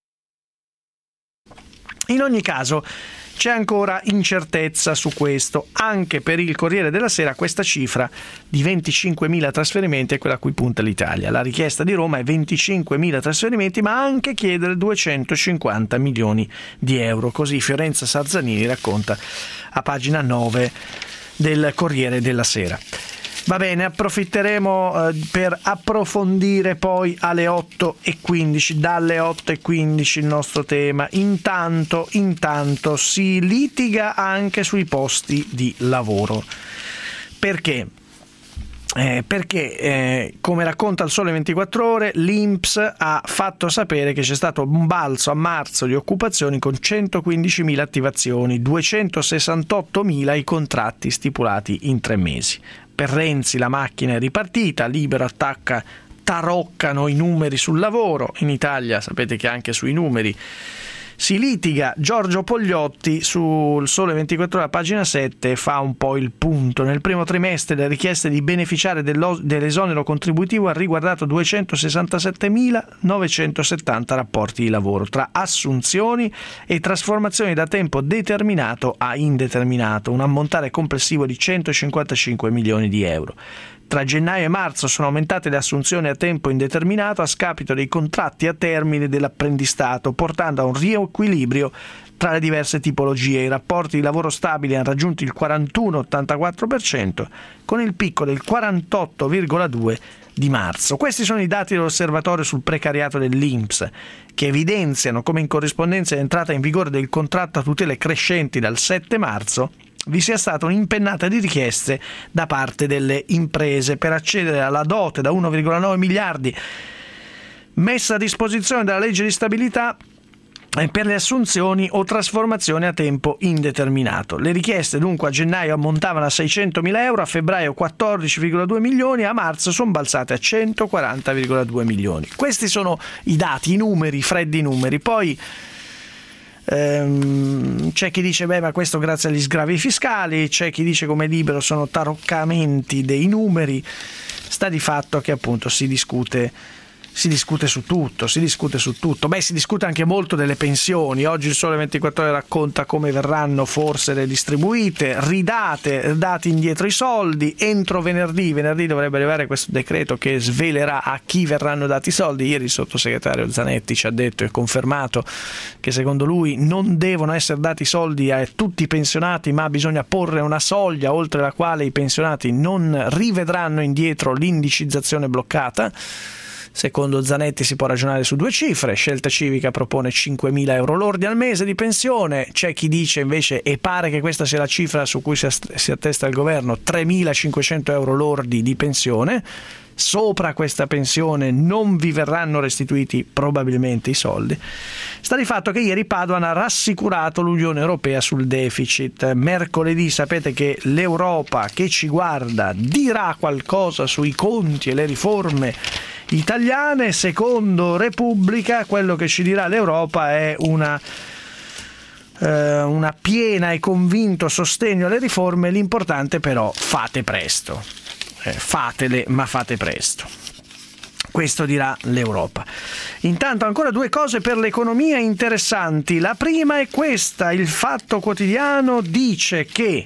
In ogni caso c'è ancora incertezza su questo. Anche per il Corriere della Sera questa cifra di venticinquemila trasferimenti è quella a cui punta l'Italia. La richiesta di Roma è venticinquemila trasferimenti, ma anche chiedere duecentocinquanta milioni di euro. Così Fiorenza Sarzanini racconta a pagina nove del Corriere della Sera. Va bene, approfitteremo eh, per approfondire poi alle otto e quindici, dalle otto e quindici il nostro tema. Intanto, intanto si litiga anche sui posti di lavoro. Perché? Eh, perché, eh, come racconta il Sole ventiquattro Ore, l'I N P S ha fatto sapere che c'è stato un balzo a marzo di occupazioni con centoquindicimila attivazioni, duecentosessantottomila i contratti stipulati in tre mesi. Per Renzi la macchina è ripartita, Libero attacca, taroccano i numeri sul lavoro. In Italia sapete che anche sui numeri si litiga. Giorgio Pogliotti sul Sole ventiquattro Ore, pagina sette, fa un po' il punto. Nel primo trimestre le richieste di beneficiare dell'esonero contributivo ha riguardato duecentosessantasettemilanovecentosessanta rapporti di lavoro, tra assunzioni e trasformazioni da tempo determinato a indeterminato, un ammontare complessivo di centocinquantacinque milioni di euro. Tra gennaio e marzo sono aumentate le assunzioni a tempo indeterminato a scapito dei contratti a termine dell'apprendistato, portando a un riequilibrio tra le diverse tipologie. I rapporti di lavoro stabili hanno raggiunto il quarantuno virgola ottantaquattro per cento, con il picco del quarantotto virgola due per cento di marzo. Questi sono i dati dell'osservatorio sul precariato dell'I N P S, che evidenziano come in corrispondenza dell'entrata in vigore del contratto a tutele crescenti dal sette marzo vi sia stata un'impennata di richieste da parte delle imprese per accedere alla dote da uno virgola nove miliardi messa a disposizione dalla legge di stabilità per le assunzioni o trasformazioni a tempo indeterminato. Le richieste dunque a gennaio ammontavano a seicentomila euro, a febbraio quattordici virgola due milioni, a marzo sono balzate a centoquaranta virgola due milioni. Questi sono i dati, i numeri, i freddi numeri. Poi ehm, c'è chi dice beh ma questo grazie agli sgravi fiscali, c'è chi dice come Libero sono taroccamenti dei numeri. Sta di fatto che appunto si discute Si discute su tutto, si discute su tutto. Beh, si discute anche molto delle pensioni. Oggi il Sole ventiquattro Ore racconta come verranno forse redistribuite, ridate, dati indietro i soldi. Entro venerdì, venerdì dovrebbe arrivare questo decreto che svelerà a chi verranno dati i soldi. Ieri il sottosegretario Zanetti ci ha detto e confermato che secondo lui non devono essere dati i soldi a tutti i pensionati, ma bisogna porre una soglia oltre la quale i pensionati non rivedranno indietro l'indicizzazione bloccata. Secondo Zanetti si può ragionare su due cifre. Scelta Civica propone cinquemila euro lordi al mese di pensione, c'è chi dice invece, e pare che questa sia la cifra su cui si attesta il governo, tremilacinquecento euro lordi di pensione. Sopra questa pensione non vi verranno restituiti probabilmente i soldi. Sta di fatto che ieri Padoan ha rassicurato l'Unione Europea sul deficit. Mercoledì sapete che l'Europa che ci guarda dirà qualcosa sui conti e le riforme italiane. Secondo Repubblica quello che ci dirà l'Europa è una eh, una piena e convinto sostegno alle riforme. L'importante però fate presto, eh, fatele ma fate presto. Questo dirà l'Europa. Intanto ancora due cose per l'economia interessanti. La prima è questa: il Fatto Quotidiano dice che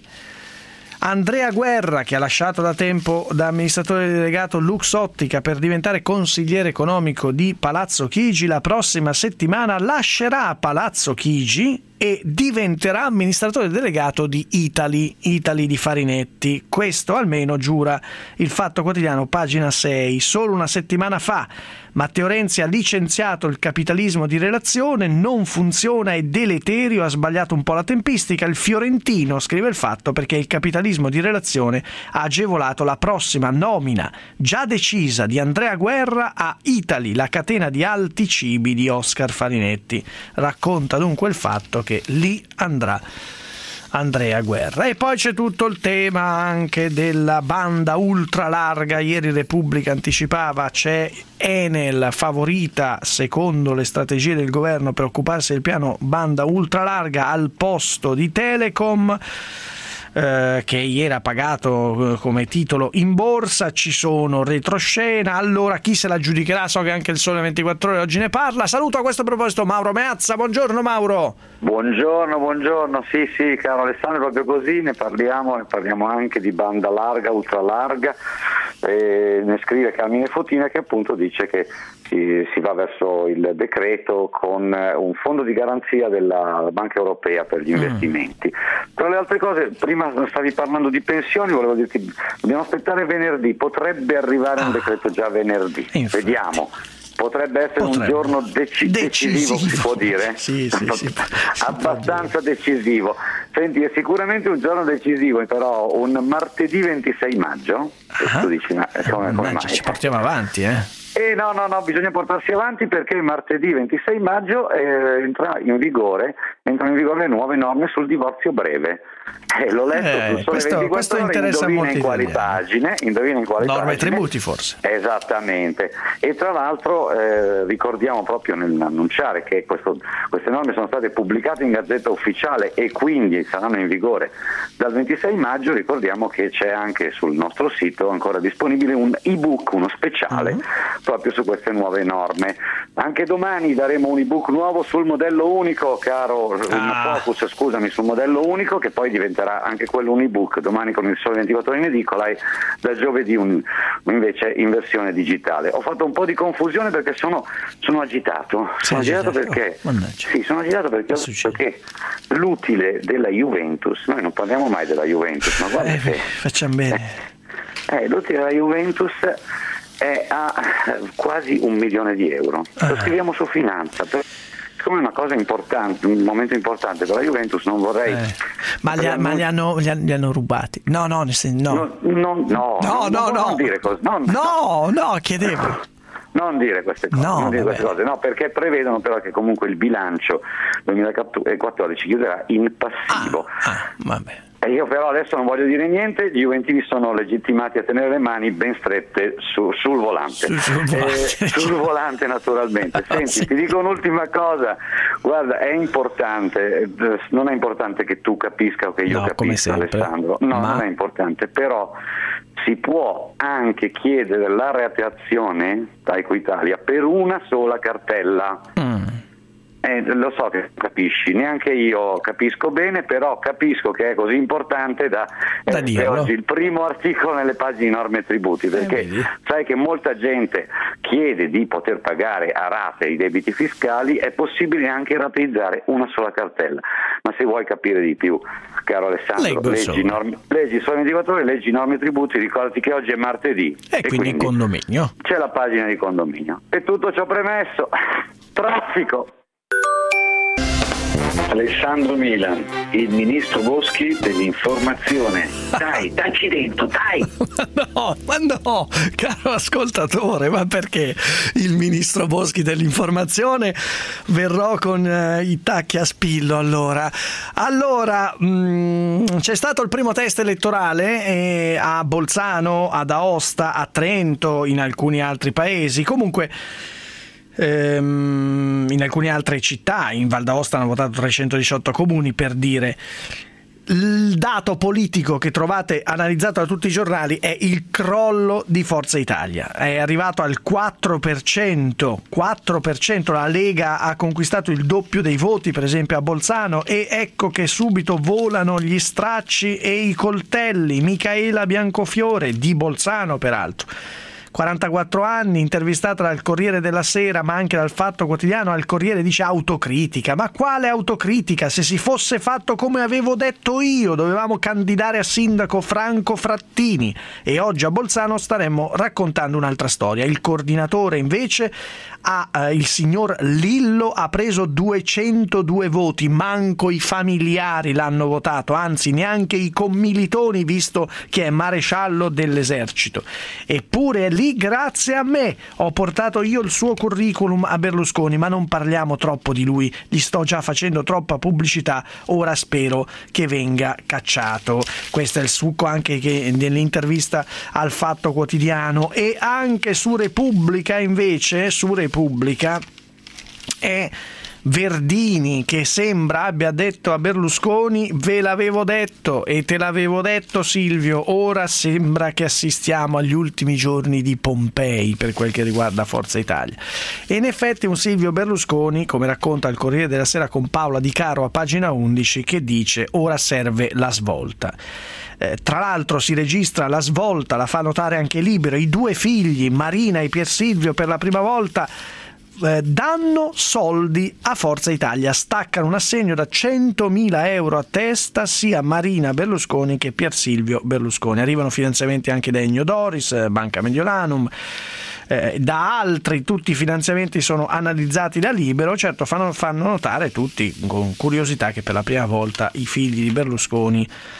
Andrea Guerra, che ha lasciato da tempo da amministratore delegato Luxottica per diventare consigliere economico di Palazzo Chigi, la prossima settimana lascerà Palazzo Chigi e diventerà amministratore delegato di Italy, Italy di Farinetti. Questo almeno giura il Fatto Quotidiano, pagina sei. Solo una settimana fa Matteo Renzi ha licenziato il capitalismo di relazione, non funziona, è deleterio, ha sbagliato un po' la tempistica. Il Fiorentino, scrive il Fatto, perché il capitalismo di relazione ha agevolato la prossima nomina già decisa di Andrea Guerra a Italy, la catena di alti cibi di Oscar Farinetti. Racconta dunque il Fatto che lì andrà Andrea Guerra. E poi c'è tutto il tema anche della banda ultralarga. Ieri Repubblica anticipava, c'è Enel favorita secondo le strategie del governo per occuparsi del piano banda ultralarga al posto di Telecom, Eh, che ieri ha pagato eh, come titolo in borsa. Ci sono retroscena. Allora chi se la giudicherà? So che anche il Sole ventiquattro Ore oggi ne parla. Saluto a questo proposito Mauro Meazza. Buongiorno Mauro. Buongiorno, buongiorno. Sì, sì, caro Alessandro, proprio così ne parliamo, ne parliamo anche di banda larga, ultralarga. Eh, ne scrive Carmine Fotina, che appunto dice che si, si va verso il decreto con un fondo di garanzia della Banca Europea per gli investimenti. Mm. Tra le altre cose, prima stavi parlando di pensioni, volevo dirti dobbiamo aspettare venerdì, potrebbe arrivare ah. un decreto già venerdì. Infatti. Vediamo. Potrebbe essere Potrebbe. un giorno deci- decisivo, decisivo, si può dire? Sì, sì, sì, abbastanza decisivo. Senti, è sicuramente un giorno decisivo, però un martedì ventisei maggio, ah. tu dici, ma come, come mai? Ci portiamo avanti, eh? Eh no, no, no, bisogna portarsi avanti perché martedì ventisei maggio eh, entra in vigore entrano in vigore le nuove norme sul divorzio breve. Eh, l'ho letto eh, sul Sole questo, ventiquattro questo ore, interessa indovina molti in quali italiani. pagine, indovina in quali Norme e pagine. tributi forse. Esattamente, e tra l'altro eh, ricordiamo proprio nell'annunciare che questo, queste norme sono state pubblicate in Gazzetta Ufficiale e quindi saranno in vigore dal ventisei maggio. Ricordiamo che c'è anche sul nostro sito ancora disponibile un ebook, uno speciale uh-huh. proprio su queste nuove norme. Anche domani daremo un ebook nuovo sul modello unico, caro ah. Focus, scusami, sul modello unico, che poi diventerà anche quello un ebook domani con il Sole ventiquattro ore in edicola, e da giovedì un, invece in versione digitale. Ho fatto un po' di confusione perché sono, sono agitato sono agitato perché oh, sì, sono agitato perché, perché l'utile della Juventus, noi non parliamo mai della Juventus, ma guarda eh, che facciamo bene eh, eh, l'utile della Juventus è a quasi un milione di euro. Lo ah. scriviamo su Finanza. Siccome è una cosa importante, un momento importante per la Juventus, non vorrei. Eh. Ma, li, ha, ma li, hanno, li, hanno, li hanno rubati? No, no, nel senso, no. No, no, no, no, no, non, no. non dire cose. No, no, no, chiedevo. Non dire queste cose, no, non dire queste cose, no, perché prevedono però che comunque il bilancio duemilaquattordici chiuderà in passivo. Ah, ah, vabbè. E io però adesso non voglio dire niente, gli juventini sono legittimati a tenere le mani ben strette su, sul volante. Sul, sul volante, eh, sul volante naturalmente. Senti, sì. Ti dico un'ultima cosa, guarda, è importante, non è importante che tu capisca o che io no, capisca, Alessandro, no, Ma... non è importante, però si può anche chiedere la rateazione da Equitalia per una sola cartella. Mm. Eh, lo so che capisci, neanche io capisco bene, però capisco che è così importante da, da eh, dirlo. Oggi il primo articolo nelle pagine norme e tributi, perché eh, sai che molta gente chiede di poter pagare a rate i debiti fiscali, è possibile anche rateizzare una sola cartella, ma se vuoi capire di più, caro Alessandro, leggi, norme, leggi Sole ventiquattro ore, leggi norme e tributi, ricordati che oggi è martedì e, e quindi, quindi condominio, c'è la pagina di condominio. E tutto ciò premesso, traffico. Alessandro Milan, il ministro Boschi dell'informazione. Dai, dacci dentro, dai! Ma no, ma no, caro ascoltatore, ma perché il ministro Boschi dell'informazione? Verrò con eh, i tacchi a spillo allora. Allora, mh, c'è stato il primo test elettorale eh, a Bolzano, ad Aosta, a Trento, in alcuni altri paesi. Comunque in alcune altre città, in Val d'Aosta hanno votato trecentodiciotto comuni, per dire. Il dato politico che trovate analizzato da tutti i giornali è il crollo di Forza Italia, è arrivato al quattro per cento, quattro per cento. La Lega ha conquistato il doppio dei voti, per esempio a Bolzano, e ecco che subito volano gli stracci e i coltelli. Micaela Biancofiore, di Bolzano peraltro, quarantaquattro anni, intervistata dal Corriere della Sera ma anche dal Fatto Quotidiano. Al Corriere dice autocritica. Ma quale autocritica? Se si fosse fatto come avevo detto io, dovevamo candidare a sindaco Franco Frattini, e oggi a Bolzano staremmo raccontando un'altra storia. Il coordinatore invece ha, eh, il signor Lillo, ha preso duecentodue voti, manco i familiari l'hanno votato, anzi neanche i commilitoni, visto che è maresciallo dell'esercito. Eppure è lì grazie a me, ho portato io il suo curriculum a Berlusconi, ma non parliamo troppo di lui, gli sto già facendo troppa pubblicità, ora spero che venga cacciato. Questo è il succo anche che nell'intervista al Fatto Quotidiano. E anche su Repubblica invece, su Repubblica è Verdini che sembra abbia detto a Berlusconi: ve l'avevo detto e te l'avevo detto Silvio, ora sembra che assistiamo agli ultimi giorni di Pompei per quel che riguarda Forza Italia. E in effetti un Silvio Berlusconi, come racconta il Corriere della Sera con Paola Di Caro a pagina undici, che dice: ora serve la svolta. Eh, tra l'altro si registra la svolta, la fa notare anche Libero, i due figli, Marina e Pier Silvio, per la prima volta Eh, danno soldi a Forza Italia, staccano un assegno da centomila euro a testa sia Marina Berlusconi che Pier Silvio Berlusconi. Arrivano finanziamenti anche da Ennio Doris, Banca Mediolanum, eh, da altri. Tutti i finanziamenti sono analizzati da Libero. Certo, fanno, fanno notare tutti con curiosità che per la prima volta i figli di Berlusconi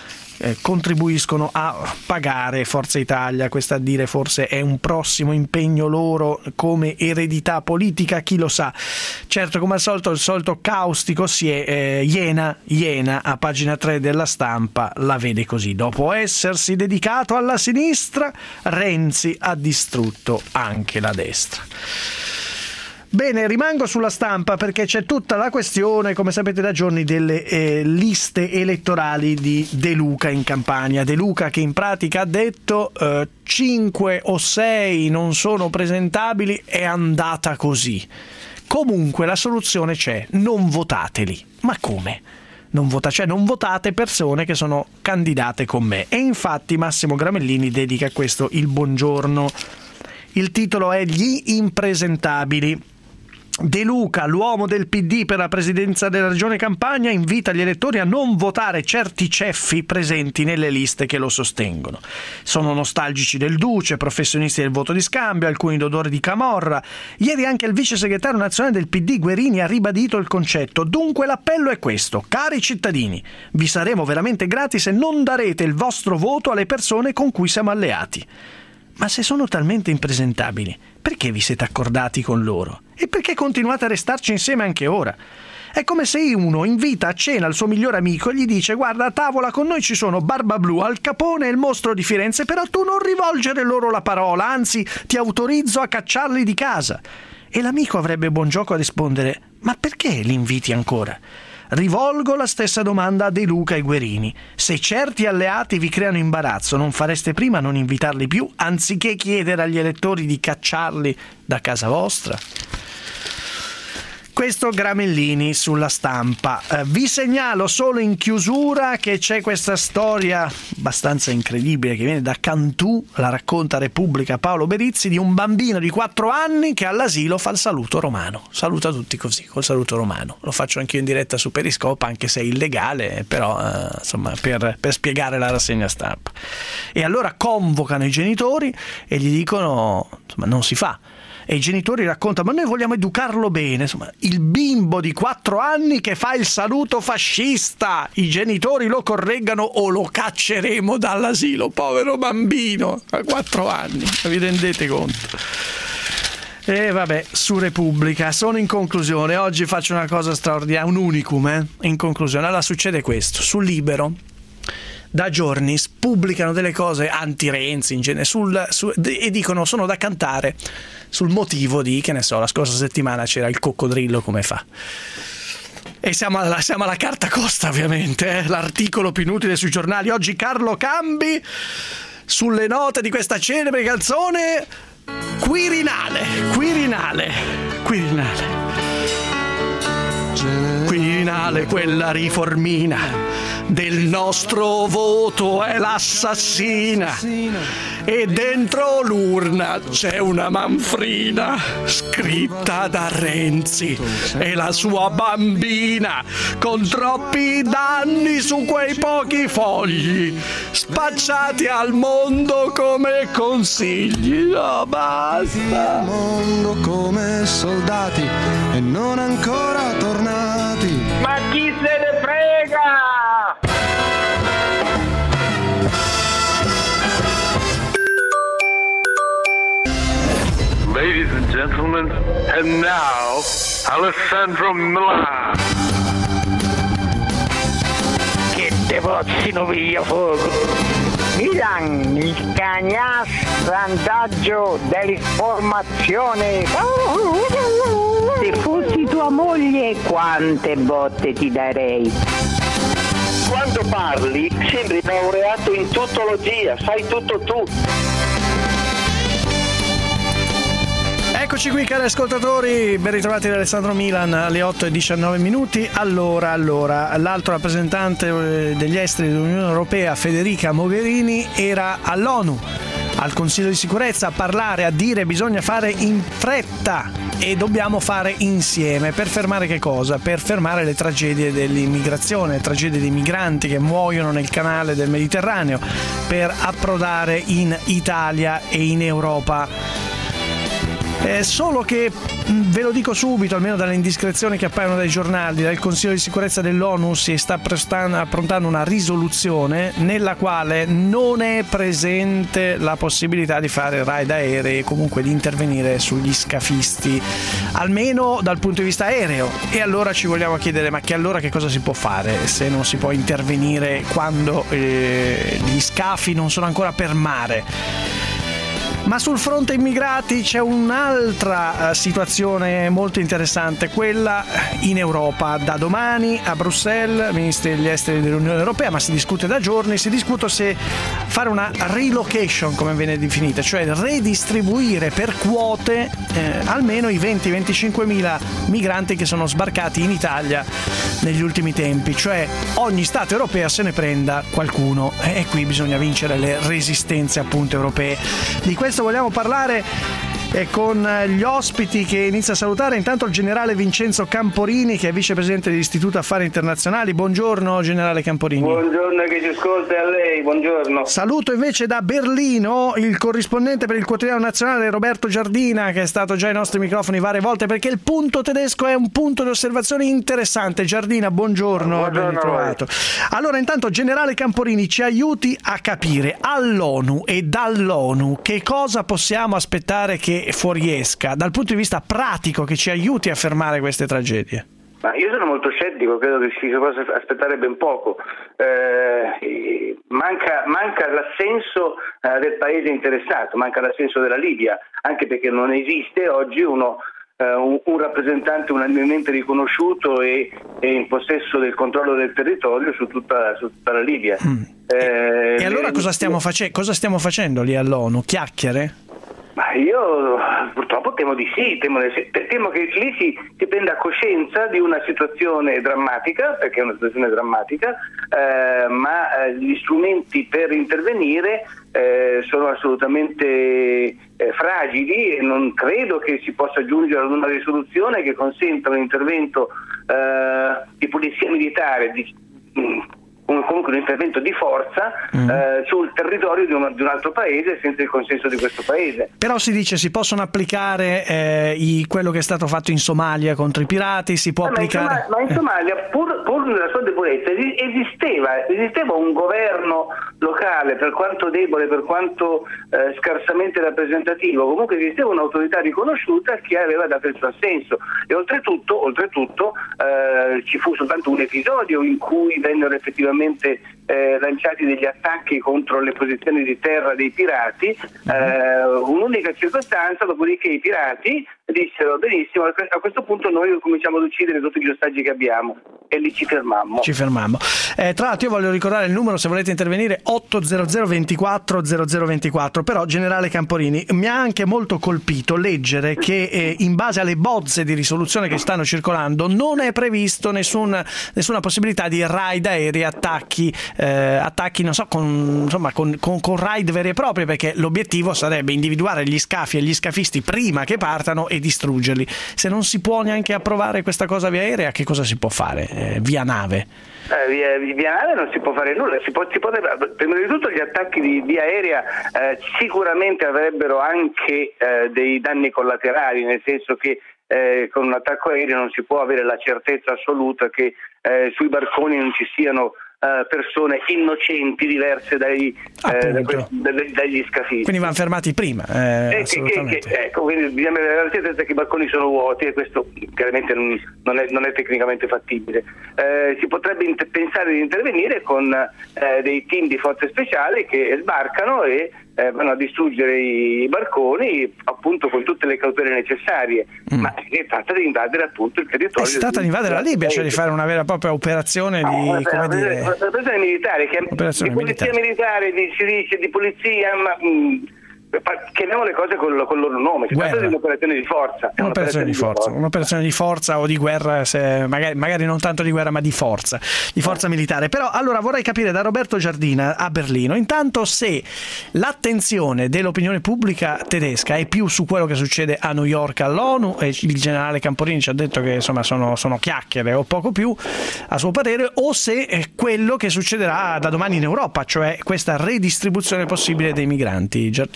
eh, contribuiscono a pagare Forza Italia. Questo a dire forse è un prossimo impegno loro come eredità politica, chi lo sa. Certo, come al solito, il solito caustico si è eh, Iena, Iena a pagina tre della Stampa la vede così: dopo essersi dedicato alla sinistra, Renzi ha distrutto anche la destra. Bene, rimango sulla Stampa perché c'è tutta la questione, come sapete da giorni, delle eh, liste elettorali di De Luca in Campania. De Luca che in pratica ha detto eh, cinque o sei non sono presentabili, è andata così. Comunque la soluzione c'è, non votateli. Ma come? Non vota, cioè non votate persone che sono candidate con me. E infatti Massimo Gramellini dedica a questo il buongiorno. Il titolo è Gli impresentabili. De Luca, l'uomo del P D per la presidenza della Regione Campania, invita gli elettori a non votare certi ceffi presenti nelle liste che lo sostengono. Sono nostalgici del Duce, professionisti del voto di scambio, alcuni d'odore di camorra. Ieri anche il vice segretario nazionale del P D Guerini ha ribadito il concetto. Dunque l'appello è questo: cari cittadini, vi saremo veramente grati se non darete il vostro voto alle persone con cui siamo alleati. Ma se sono talmente impresentabili, perché vi siete accordati con loro? E perché continuate a restarci insieme anche ora? È come se uno invita a cena il suo migliore amico e gli dice: guarda, a tavola con noi ci sono Barba Blu, Al Capone e il mostro di Firenze, però tu non rivolgere loro la parola, anzi ti autorizzo a cacciarli di casa. E l'amico avrebbe buon gioco a rispondere: ma perché li inviti ancora? Rivolgo la stessa domanda a De Luca e Guerini. Se certi alleati vi creano imbarazzo, non fareste prima a non invitarli più, anziché chiedere agli elettori di cacciarli da casa vostra? Questo Gramellini sulla Stampa. Eh, vi segnalo solo in chiusura che c'è questa storia abbastanza incredibile che viene da Cantù, la racconta Repubblica Paolo Berizzi, di un bambino di quattro anni che all'asilo fa il saluto romano. Saluta tutti così, col saluto romano. Lo faccio anch'io in diretta su Periscope, anche se è illegale, però eh, insomma per, per spiegare la rassegna stampa. E allora convocano i genitori e gli dicono: insomma, non si fa. E i genitori raccontano: ma noi vogliamo educarlo bene. Insomma, il bimbo di quattro anni che fa il saluto fascista, i genitori lo correggano o lo cacceremo dall'asilo. Povero bambino a quattro anni, vi rendete conto? E vabbè, su Repubblica. Sono in conclusione, oggi faccio una cosa straordinaria, un unicum, eh? In conclusione, allora succede questo: sul Libero da giorni pubblicano delle cose anti-Renzi in genere sul, su, e dicono sono da cantare sul motivo di, che ne so, la scorsa settimana c'era il coccodrillo come fa. E siamo alla, siamo alla carta costa, ovviamente, eh? L'articolo più inutile sui giornali. Oggi Carlo Cambi sulle note di questa celebre canzone Quirinale, Quirinale, Quirinale. Quirinale, quella riformina del nostro voto è l'assassina, e dentro l'urna c'è una manfrina scritta da Renzi e la sua bambina, con troppi danni su quei pochi fogli spacciati al mondo come consigli. No, basta. Al mondo come soldati e non ancora tornati. Ma chi se ne frega? Ladies and gentlemen, and now Alessandro Milan. Che te pozzino via fuoco. Milan, il cagnastandaggio dell'informazione. Se fossi tua moglie, quante botte ti darei. Quando parli sembri laureato in tuttologia, fai tutto tu. Eccoci qui, cari ascoltatori, ben ritrovati da Alessandro Milan alle otto e diciannove minuti. Allora, allora, l'alto rappresentante degli esteri dell'Unione Europea, Federica Mogherini, era all'ONU, al Consiglio di Sicurezza, a parlare, a dire bisogna fare in fretta e dobbiamo fare insieme. Per fermare che cosa? Per fermare le tragedie dell'immigrazione, le tragedie dei migranti che muoiono nel canale del Mediterraneo, per approdare in Italia e in Europa. Eh, solo che ve lo dico subito, almeno dalle indiscrezioni che appaiono dai giornali, dal Consiglio di sicurezza dell'ONU si sta approntando una risoluzione nella quale non è presente la possibilità di fare raid aerei e comunque di intervenire sugli scafisti, almeno dal punto di vista aereo. E allora ci vogliamo chiedere, ma che allora che cosa si può fare se non si può intervenire quando eh, gli scafi non sono ancora per mare? Ma sul fronte immigrati c'è un'altra uh, situazione molto interessante, quella in Europa. Da domani a Bruxelles, ministri degli esteri dell'Unione Europea, ma si discute da giorni, si discute se fare una relocation, come viene definita, cioè redistribuire per quote eh, almeno i venti venticinque mila migranti che sono sbarcati in Italia negli ultimi tempi, cioè ogni Stato europeo se ne prenda qualcuno, e qui bisogna vincere le resistenze appunto europee. Di questo vogliamo parlare e con gli ospiti che inizia a salutare. Intanto il generale Vincenzo Camporini, che è vicepresidente dell'Istituto Affari Internazionali. Buongiorno generale Camporini. Buongiorno, che ci ascolta, a lei, buongiorno. Saluto invece da Berlino il corrispondente per il quotidiano nazionale Roberto Giardina, che è stato già ai nostri microfoni varie volte, perché il punto tedesco è un punto di osservazione interessante. Giardina, buongiorno, buongiorno ben ritrovato. Allora, intanto generale Camporini, ci aiuti a capire all'ONU e dall'ONU che cosa possiamo aspettare che fuoriesca dal punto di vista pratico, che ci aiuti a fermare queste tragedie. Ma io sono molto scettico, credo che si possa aspettare ben poco. Eh, manca, manca l'assenso eh, del paese interessato, manca l'assenso della Libia, anche perché non esiste oggi uno eh, un, un rappresentante unanimemente riconosciuto e, e in possesso del controllo del territorio su tutta, su tutta la Libia. Mm. Eh, e allora cosa stiamo, face- cosa stiamo facendo lì all'ONU? Chiacchiere? Ma io purtroppo temo di sì, temo, temo che lì si, si prenda coscienza di una situazione drammatica, perché è una situazione drammatica, eh, ma eh, gli strumenti per intervenire eh, sono assolutamente eh, fragili, e non credo che si possa giungere ad una risoluzione che consenta un intervento eh, di polizia militare, di, comunque un intervento di forza mm. eh, sul territorio di un, di un altro paese senza il consenso di questo paese. Però si dice si possono applicare eh, i, quello che è stato fatto in Somalia contro i pirati, si può eh, applicare... Ma in Somalia, ma in Somalia pur, pur nella sua debolezza esisteva, esisteva un governo locale, per quanto debole, per quanto eh, scarsamente rappresentativo, comunque esisteva un'autorità riconosciuta che aveva dato il suo assenso, e oltretutto, oltretutto eh, ci fu soltanto un episodio in cui vennero effettivamente Eh, lanciati degli attacchi contro le posizioni di terra dei pirati, eh, un'unica circostanza, dopodiché i pirati dissero benissimo, a questo punto noi cominciamo ad uccidere tutti gli ostaggi che abbiamo, e lì ci fermammo. Ci fermammo. Eh, tra l'altro io voglio ricordare il numero, se volete intervenire, otto zero zero ventiquattro zero zero ventiquattro. Però generale Camporini, mi ha anche molto colpito leggere che eh, in base alle bozze di risoluzione che stanno circolando non è previsto nessun, nessuna possibilità di raid aerei, attacchi eh, attacchi non so con, insomma, con, con, con raid veri e propri, perché l'obiettivo sarebbe individuare gli scafi e gli scafisti prima che partano e distruggerli. Se non si può neanche approvare questa cosa via aerea, che cosa si può fare eh, via nave? Eh, via, via nave non si può fare nulla, si può, si potrebbe, prima di tutto gli attacchi di via aerea eh, sicuramente avrebbero anche eh, dei danni collaterali, nel senso che eh, con un attacco aereo non si può avere la certezza assoluta che eh, sui barconi non ci siano Uh, persone innocenti diverse dai, eh, da que- dagli, dagli scafisti. Quindi vanno fermati prima. Eh, eh, che, che, che, ecco, quindi bisogna avere la certezza che i balconi sono vuoti, e questo chiaramente non, non, è, non è tecnicamente fattibile. Eh, si potrebbe inter- pensare di intervenire con eh, dei team di forze speciali che sbarcano e eh, vanno a distruggere i barconi, appunto con tutte le cautele necessarie, mm. ma si tratta di invadere appunto il territorio. Si tratta di invadere la Libia, cioè di fare una vera e propria operazione di, ah, come dire... operazione militare, che operazione di polizia militare, militare di, si dice di polizia, ma mh, chiamiamo le cose con, con il loro nome. Si tratta di un'operazione di forza. Un'operazione, un'operazione di forza, forza. Un'operazione di forza o di guerra, se magari, magari non tanto di guerra, ma di forza, di forza militare. Però allora vorrei capire da Roberto Giardina a Berlino, intanto, se l'attenzione dell'opinione pubblica tedesca è più su quello che succede a New York all'ONU, e il generale Camporini ci ha detto che insomma sono, sono chiacchiere o poco più a suo parere, o se è quello che succederà da domani in Europa, cioè questa redistribuzione possibile dei migranti. Giardina.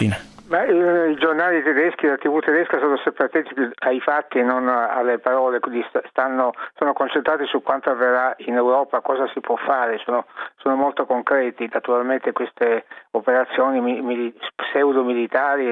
Ma eh, i giornali tedeschi, la tivù tedesca sono sempre attenti ai fatti e non alle parole, quindi stanno, sono concentrati su quanto avverrà in Europa, cosa si può fare, sono, sono molto concreti. Naturalmente queste operazioni mi, pseudo militari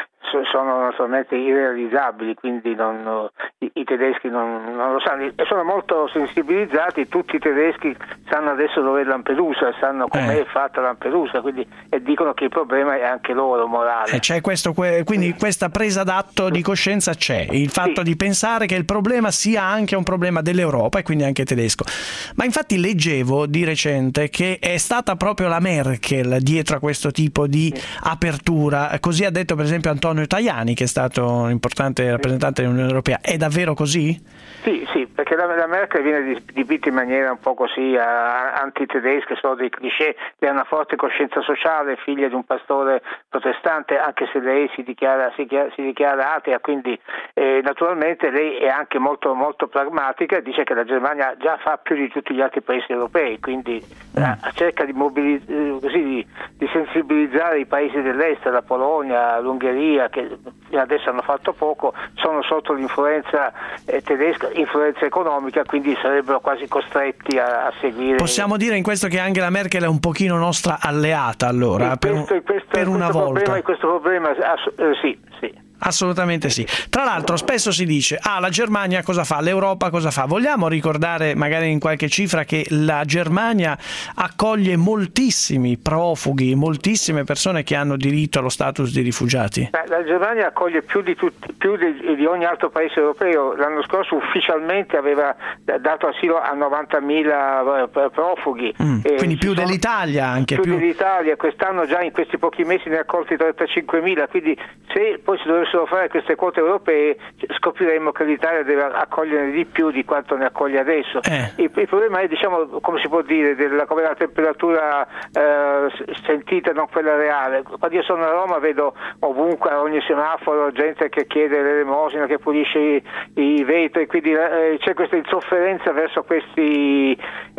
sono naturalmente irrealizzabili, quindi non, i, i tedeschi non, non lo sanno e sono molto sensibilizzati. Tutti i tedeschi sanno adesso dove è Lampedusa, sanno com'è eh. fatta Lampedusa, quindi, e dicono che il problema è anche loro morale. Eh, c'è questo, quindi questa presa d'atto di coscienza c'è, il fatto sì. di pensare che il problema sia anche un problema dell'Europa e quindi anche tedesco. Ma infatti leggevo di recente che è stata proprio la Merkel dietro a questo tipo di sì. apertura, così ha detto per esempio Antonio Tajani, che è stato un importante rappresentante dell'Unione Europea. È davvero così? Sì, sì, perché la, la Merkel viene dipinta in maniera un po' così uh, antitedesca, sono dei cliché, lei ha una forte coscienza sociale, figlia di un pastore protestante, anche se lei si dichiara, si dichiara, si dichiara atea, quindi eh, naturalmente lei è anche molto, molto pragmatica e dice che la Germania già fa più di tutti gli altri paesi europei, quindi mm. uh, cerca di, mobiliz- così, di, di sensibilizzare i paesi dell'est, la Polonia, l'Ungheria, che adesso hanno fatto poco, sono sotto l'influenza eh, tedesca, influenza economica, quindi sarebbero quasi costretti a, a seguire. Possiamo dire in questo che Angela Merkel è un pochino nostra alleata, allora, per, questo, questo, per una questo volta. Problema, questo problema, eh, sì, sì. Assolutamente sì. Tra l'altro spesso si dice ah la Germania cosa fa, l'Europa cosa fa. Vogliamo ricordare magari in qualche cifra che la Germania accoglie moltissimi profughi, moltissime persone che hanno diritto allo status di rifugiati? La Germania accoglie più di, tutti, più di, di ogni altro paese europeo. L'anno scorso ufficialmente aveva dato asilo a novantamila profughi. Mm, e quindi più sono, dell'Italia anche. Più, più dell'Italia, quest'anno già in questi pochi mesi ne ha accolti trentacinquemila, quindi se poi si dovesse fare queste quote europee scopriremmo che l'Italia deve accogliere di più di quanto ne accoglie adesso. Eh. Il, il problema è, diciamo, come si può dire, della, come la temperatura eh, sentita, non quella reale. Quando io sono a Roma vedo ovunque, a ogni semaforo, gente che chiede l'elemosina, che pulisce i, i vetri, quindi eh, c'è questa insofferenza verso questi,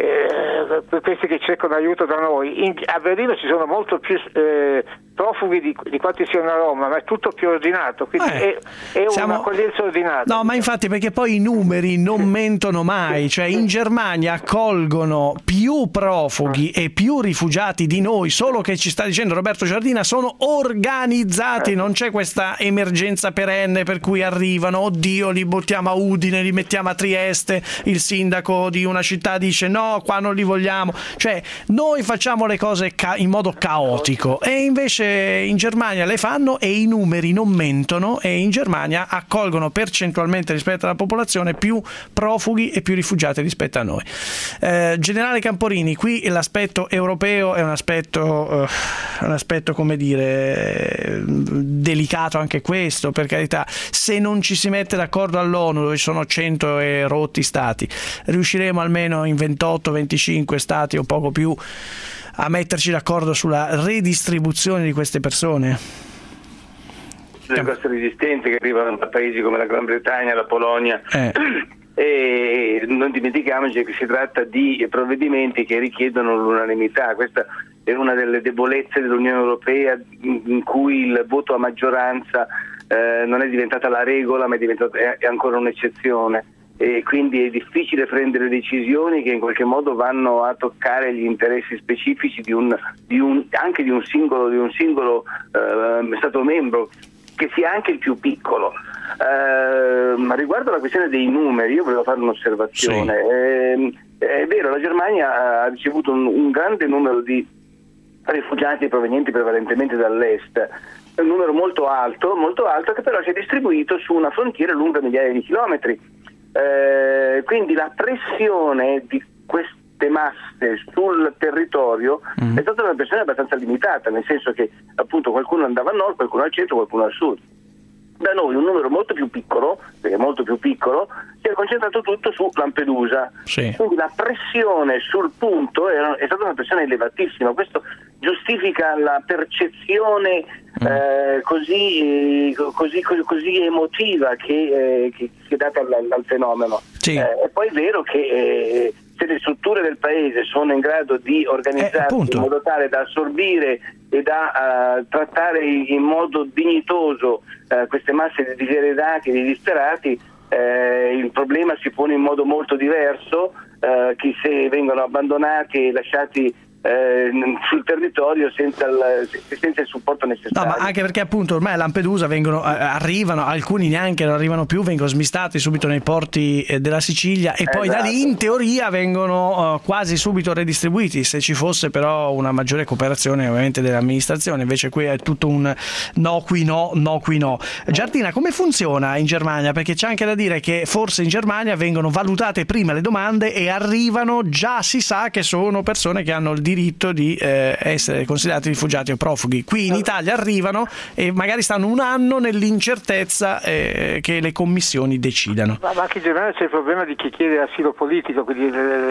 eh, questi che cercano aiuto da noi. In, a Berlino ci sono molto più eh, profughi di, di quanti siano a Roma, ma è tutto più ordinato. Quindi eh, è, è siamo... un'accoglienza ordinata. No, ma infatti, perché poi i numeri non mentono mai, cioè in Germania accolgono più profughi e più rifugiati di noi, solo che ci sta dicendo Roberto Giardina sono organizzati, non c'è questa emergenza perenne per cui arrivano, oddio li buttiamo a Udine, li mettiamo a Trieste, il sindaco di una città dice no, qua non li vogliamo, cioè noi facciamo le cose ca- in modo caotico e invece in Germania le fanno e i numeri non mentono. E in Germania accolgono percentualmente rispetto alla popolazione più profughi e più rifugiati rispetto a noi. Eh, Generale Camporini, qui l'aspetto europeo è un aspetto, eh, un aspetto come dire delicato anche questo, per carità. Se non ci si mette d'accordo all'ONU, dove ci sono cento e rotti stati, riusciremo almeno in ventotto venticinque stati o poco più a metterci d'accordo sulla redistribuzione di queste persone? Delle coste resistenti che arrivano da paesi come la Gran Bretagna, la Polonia eh. e non dimentichiamoci che si tratta di provvedimenti che richiedono l'unanimità. Questa è una delle debolezze dell'Unione Europea, in cui il voto a maggioranza eh, non è diventata la regola, ma è, diventata, è ancora un'eccezione, e quindi è difficile prendere decisioni che in qualche modo vanno a toccare gli interessi specifici di un, di un, anche di un singolo, di un singolo eh, Stato membro, che sia anche il più piccolo. Eh, ma riguardo alla questione dei numeri, io volevo fare un'osservazione. Sì. Eh, è vero, la Germania ha ricevuto un, un grande numero di rifugiati provenienti prevalentemente dall'est, un numero molto alto, molto alto, che però si è distribuito su una frontiera lunga migliaia di chilometri. Eh, quindi la pressione di queste masse sul territorio mm. è stata una pressione abbastanza limitata, nel senso che appunto qualcuno andava a nord, qualcuno al centro, qualcuno al sud. Da noi un numero molto più piccolo, perché molto più piccolo, si è concentrato tutto su Lampedusa. Sì. Quindi la pressione sul punto è, è stata una pressione elevatissima. Questo giustifica la percezione mm. eh, così, così, così, così emotiva che, eh, che si è data al, al fenomeno. Sì. Eh, è poi vero che eh, se le strutture del paese sono in grado di organizzarsi eh, in modo tale da assorbire e da uh, trattare in modo dignitoso uh, queste masse di diseredati, di disperati, uh, il problema si pone in modo molto diverso, uh, che se vengono abbandonati e lasciati Eh, sul territorio senza il, senza il supporto necessario. No, ma anche perché appunto ormai a Lampedusa vengono, eh, arrivano, alcuni neanche non arrivano più, vengono smistati subito nei porti eh, della Sicilia e poi esatto. da lì in teoria vengono eh, quasi subito redistribuiti, se ci fosse però una maggiore cooperazione ovviamente dell'amministrazione. Invece qui è tutto un no qui no, no qui no. Giardina, come funziona in Germania? Perché c'è anche da dire che forse in Germania vengono valutate prima le domande e arrivano, già si sa che sono persone che hanno il diritto di eh, essere considerati rifugiati o profughi. Qui in Italia arrivano e magari stanno un anno nell'incertezza eh, che le commissioni decidano. Ma anche in Germania c'è il problema di chi chiede asilo politico, quindi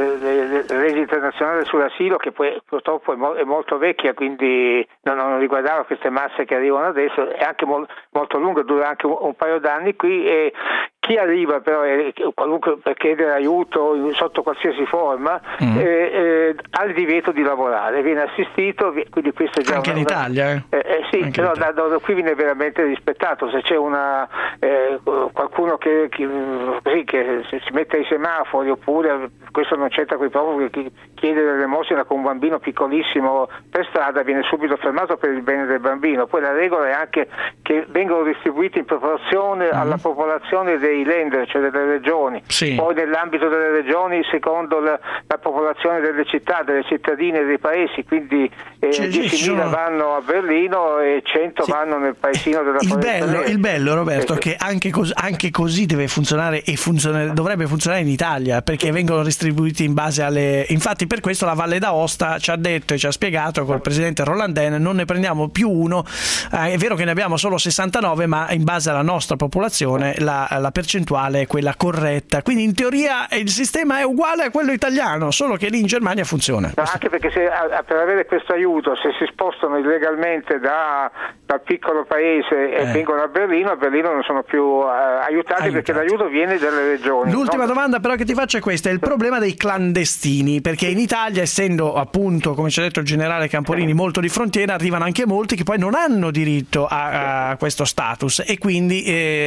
la legge internazionale sull'asilo, che poi purtroppo è, mo- è molto vecchia, quindi non, non riguardava queste masse che arrivano adesso, è anche mo- molto lunga, dura anche un, un paio d'anni qui, e chi arriva però è, qualunque, per chiedere aiuto sotto qualsiasi forma mm. eh, eh, ha il divieto di lavorare, viene assistito, quindi questo è già anche una, in Italia eh? Eh, eh, sì, anche però da, da, qui viene veramente rispettato. Se c'è una eh, qualcuno che, che, così, che si mette ai semafori, oppure questo non c'entra con i profughi, che chiede l'elemosina con un bambino piccolissimo per strada, viene subito fermato per il bene del bambino. Poi la regola è anche che vengono distribuiti in proporzione mm. alla popolazione dei Länder, cioè delle regioni. Sì. Poi nell'ambito delle regioni secondo la, la popolazione delle città, delle cittadine e dei paesi, quindi eh, diecimila sono... vanno a Berlino e cento sì. vanno nel paesino della il bello, il bello Roberto, sì. che anche, cos- anche così deve funzionare e funzione- dovrebbe funzionare in Italia, perché sì. vengono distribuiti in base alle... Infatti per questo la Valle d'Aosta ci ha detto e ci ha spiegato col presidente Rolanden: non ne prendiamo più uno, eh, è vero che ne abbiamo solo sessantanove, ma in base alla nostra popolazione la, la percentuale è quella corretta, quindi in teoria il sistema è uguale a quello italiano, solo che lì in Germania funziona. No, anche perché se, a, per avere questo aiuto, se si spostano illegalmente da, dal piccolo paese e eh. vengono a Berlino, a Berlino non sono più uh, aiutati, aiutati perché l'aiuto viene dalle regioni. L'ultima no? domanda però che ti faccio è questa: è il problema dei clandestini, perché in Italia, essendo appunto, come ci ha detto il generale Camporini, molto di frontiera, arrivano anche molti che poi non hanno diritto a, a questo status e quindi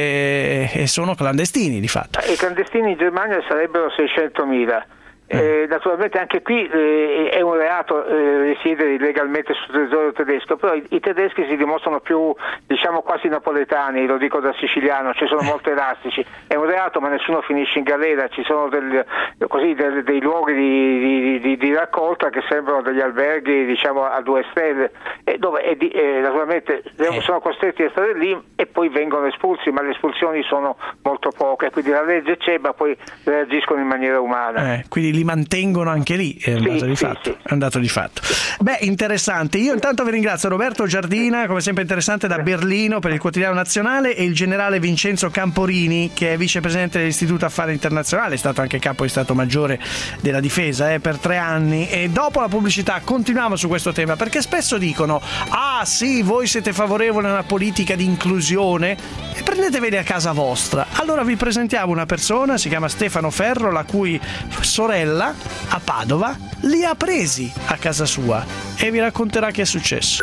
eh, sono clandestini di fatto. I clandestini in Germania sarebbero seicentomila. Eh, naturalmente anche qui eh, è un reato eh, risiedere illegalmente sul territorio tedesco, però i, i tedeschi si dimostrano più, diciamo, quasi napoletani, lo dico da siciliano, ci sono molto elastici. È un reato, ma nessuno finisce in galera, ci sono del, così, del, dei luoghi di, di, di, di raccolta che sembrano degli alberghi, diciamo, a due stelle, e dove è di, eh, naturalmente sono costretti a stare lì e poi vengono espulsi, ma le espulsioni sono molto poche, quindi la legge c'è, ma poi reagiscono in maniera umana. Eh, quindi li mantengono anche lì, è un, sì, dato di sì, fatto. Sì. È un dato di fatto. Beh, interessante. Io intanto vi ringrazio Roberto Giardina, come sempre interessante, da Berlino per il Quotidiano Nazionale, e il generale Vincenzo Camporini, che è vicepresidente dell'Istituto Affari Internazionali, è stato anche capo di Stato Maggiore della Difesa eh, per tre anni. E dopo la pubblicità continuiamo su questo tema, perché spesso dicono: ah sì, voi siete favorevoli a una politica di inclusione e prendeteveli a casa vostra. Allora vi presentiamo una persona, si chiama Stefano Ferro, la cui sorella a Padova li ha presi a casa sua e vi racconterà che è successo.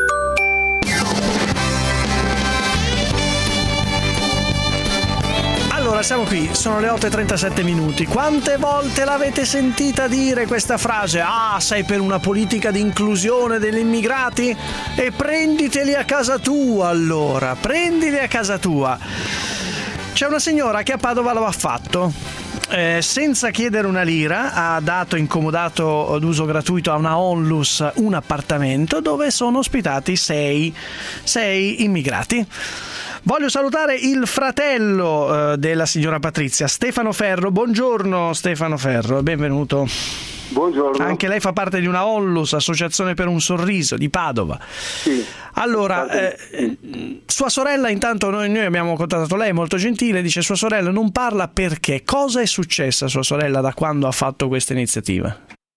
Allora, siamo qui, sono le otto e trentasette minuti. Quante volte l'avete sentita dire questa frase? Ah, sei per una politica di inclusione degli immigrati? E prenditeli a casa tua, allora, prendili a casa tua. C'è una signora che a Padova lo ha fatto. Eh, senza chiedere una lira ha dato incomodato d'uso gratuito a una onlus un appartamento dove sono ospitati sei, sei immigrati. Voglio salutare il fratello eh, della signora Patrizia, Stefano Ferro. Buongiorno Stefano Ferro, benvenuto. Buongiorno. Anche lei fa parte di una onlus, Associazione per un Sorriso di Padova. Sì. Allora, eh, sua sorella, intanto noi, noi abbiamo contattato lei, molto gentile, dice sua sorella non parla perché. Cosa è successo a sua sorella da quando ha fatto questa iniziativa?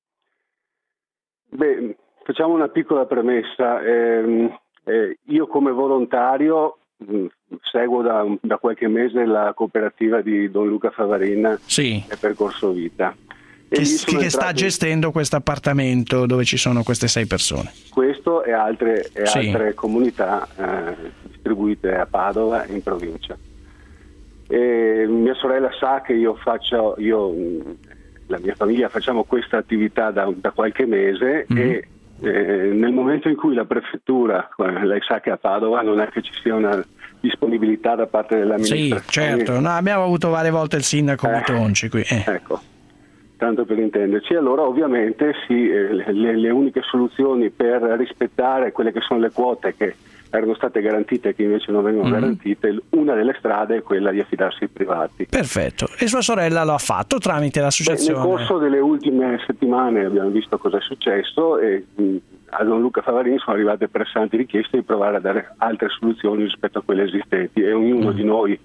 Beh, facciamo una piccola premessa. Eh, eh, io come volontario mh, seguo da, da qualche mese la cooperativa di Don Luca Favarina, sì. e Percorso Vita. Che, che, che sta gestendo questo appartamento dove ci sono queste sei persone. Questo e altre, e sì. altre comunità eh, distribuite a Padova e in provincia. E mia sorella sa che io faccio, io, la mia famiglia facciamo questa attività da, da qualche mese mm-hmm. e eh, nel momento in cui la prefettura, lei sa che a Padova non è che ci sia una disponibilità da parte dell'amministrazione. Sì, certo, no, abbiamo avuto varie volte il sindaco eh, Tonci qui. Eh. Ecco. Tanto per intenderci, allora ovviamente sì, eh, le, le uniche soluzioni per rispettare quelle che sono le quote che erano state garantite e che invece non vengono mm-hmm. garantite, una delle strade è quella di affidarsi ai privati. Perfetto, e sua sorella lo ha fatto tramite l'associazione? Beh, nel corso delle ultime settimane abbiamo visto cosa è successo e mh, a Don Luca Favarini sono arrivate pressanti richieste di provare a dare altre soluzioni rispetto a quelle esistenti e ognuno mm. di noi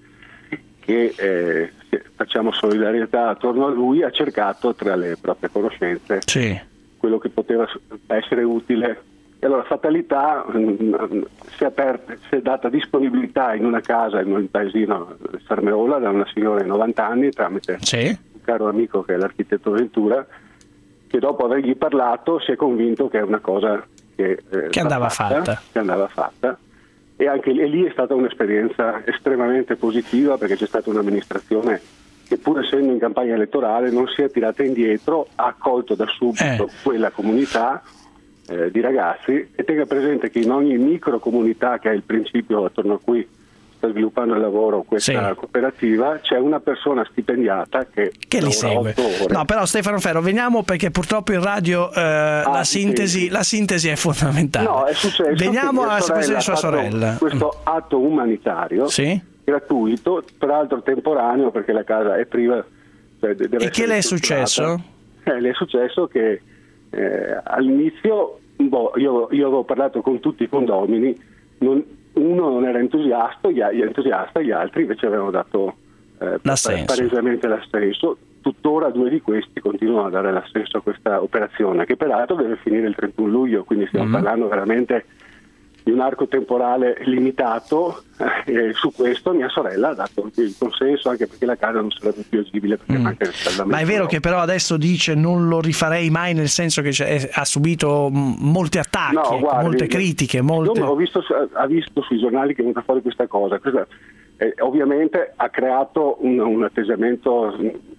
che eh, facciamo solidarietà attorno a lui ha cercato tra le proprie conoscenze sì. quello che poteva essere utile. E allora fatalità mh, si è aperta, si è data disponibilità in una casa in un paesino di Sarmeola da una signora di novanta anni tramite sì. un caro amico che è l'architetto Ventura, che dopo avergli parlato si è convinto che è una cosa che, eh, che andava fatta, fatta. Che andava fatta. E anche e lì è stata un'esperienza estremamente positiva perché c'è stata un'amministrazione che pur essendo in campagna elettorale non si è tirata indietro, ha accolto da subito eh. quella comunità eh, di ragazzi e tenga presente che in ogni micro comunità, che è il principio attorno a cui sta sviluppando il lavoro questa sì. cooperativa, c'è una persona stipendiata che, che li segue. No, però Stefano Ferro, veniamo perché purtroppo in radio eh, ah, la, sintesi, sì. la sintesi è fondamentale. No, è successo. Veniamo alla situazione di sua sorella. Questo atto umanitario sì? gratuito, peraltro temporaneo perché la casa è priva. Cioè deve e che le è successo? Eh, le è successo che eh, all'inizio boh, io, io avevo parlato con tutti i condomini, non, uno non era entusiasta, gli, gli entusiasta, gli altri invece avevano dato eh, palesemente l'assenso. Tuttora due di questi continuano a dare l'assenso a questa operazione, che peraltro deve finire il trentuno luglio, quindi stiamo mm-hmm. parlando veramente di un arco temporale limitato eh, e su questo mia sorella ha dato il consenso, anche perché la casa non sarebbe più agibile perché mm. manca il riscaldamento. Ma è vero che però adesso dice non lo rifarei mai, nel senso che ha subito molti attacchi, no, guardi, molte critiche, molte... Io ho visto, ha visto sui giornali che è venuta fuori questa cosa, questa, eh, ovviamente ha creato un, un atteggiamento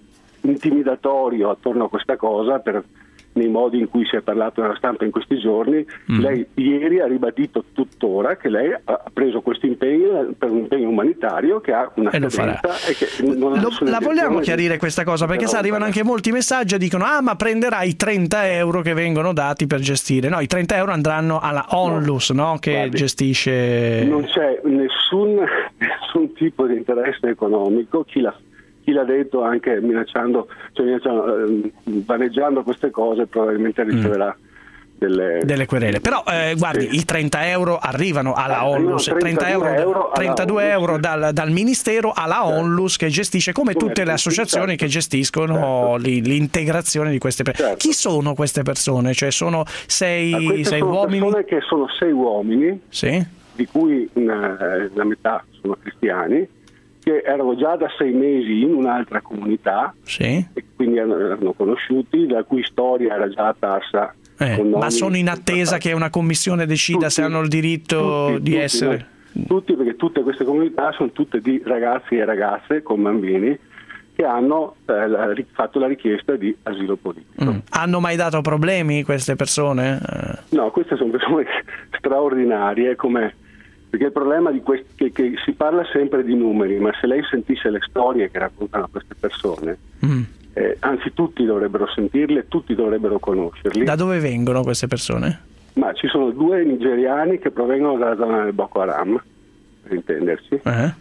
intimidatorio attorno a questa cosa per nei modi in cui si è parlato nella stampa in questi giorni. Mm. Lei ieri ha ribadito tuttora che lei ha preso questo impegno per un impegno umanitario che ha una scadenza e che non ha Lo, la vogliamo chiarire questa cosa, perché sa, arrivano anche molti messaggi e dicono ah ma prenderai i trenta euro che vengono dati per gestire. No, i trenta euro andranno alla Onlus, no, no che guardi, gestisce. Non c'è nessun, nessun tipo di interesse economico. Chi la Chi l'ha detto anche minacciando, cioè minacciando, eh, vaneggiando queste cose, probabilmente riceverà mm. delle, delle querele. Però eh, guardi, sì. i trenta euro arrivano alla eh, Onlus, trenta euro, euro trentadue euro dal, dal Ministero alla certo. Onlus, che gestisce come tutte certo. le associazioni certo. che gestiscono certo. l'integrazione di queste persone. Certo. Chi sono queste persone? Cioè sono sei, sei sono uomini? Persone che sono sei uomini, sì. di cui una, la metà sono cristiani, che erano già da sei mesi in un'altra comunità sì. e quindi erano conosciuti, la cui storia era già apparsa. Eh, ma sono in attesa che una commissione decida tutti, se hanno il diritto tutti, di tutti, essere... No, tutti, perché tutte queste comunità sono tutte di ragazzi e ragazze con bambini che hanno eh, la, fatto la richiesta di asilo politico. Mm. Hanno mai dato problemi queste persone? No, queste sono persone straordinarie, come... Perché il problema di questi, che, che si parla sempre di numeri, ma se lei sentisse le storie che raccontano queste persone, mm. eh, anzi tutti dovrebbero sentirle, tutti dovrebbero conoscerli. Da dove vengono queste persone? Ma ci sono due nigeriani che provengono dalla zona del Boko Haram, per intenderci, uh-huh.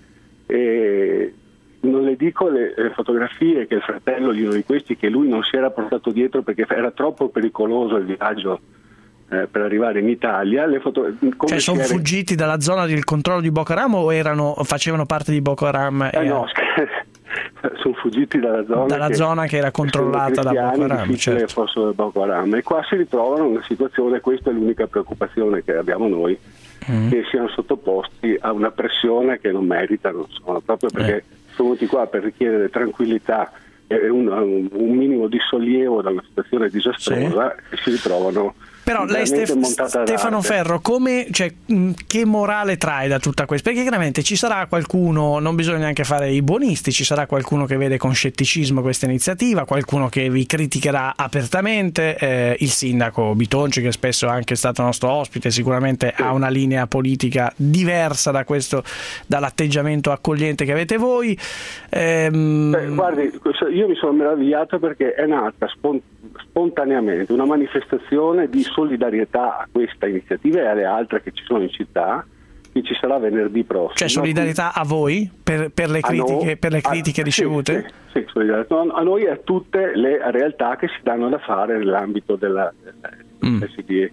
e non le dico le, le fotografie che il fratello di uno di questi, che lui non si era portato dietro perché era troppo pericoloso il viaggio Eh, per arrivare in Italia, le foto... cioè sono era... fuggiti dalla zona del controllo di Boko Haram o erano, facevano parte di Boko Haram? Eh, e... no, sono fuggiti dalla zona dalla che, zona che era controllata da Boko Haram, certo. fossero Boko Haram, e qua si ritrovano in una situazione, questa è l'unica preoccupazione che abbiamo noi, mm. che siano sottoposti a una pressione che non meritano, insomma, proprio perché eh. sono venuti qua per richiedere tranquillità è un, un minimo di sollievo da una situazione disastrosa sì. e si ritrovano. Però lei Stef- Stefano Ferro, come, cioè, che morale trae da tutta questa? Perché chiaramente ci sarà qualcuno, non bisogna neanche fare i buonisti, ci sarà qualcuno che vede con scetticismo questa iniziativa, qualcuno che vi criticherà apertamente, eh, il sindaco Bitonci, che spesso è anche stato nostro ospite, sicuramente sì. ha una linea politica diversa da questo, dall'atteggiamento accogliente che avete voi. Ehm... Beh, guardi, io mi sono meravigliato perché è nata spont- spontaneamente una manifestazione di solidarietà a questa iniziativa e alle altre che ci sono in città, che ci sarà venerdì prossimo. Cioè solidarietà a voi per, per le critiche, no, per le critiche a, ricevute? Sì, sì, sì, solidarietà. No, a noi e a tutte le realtà che si danno da fare nell'ambito della, della mm. di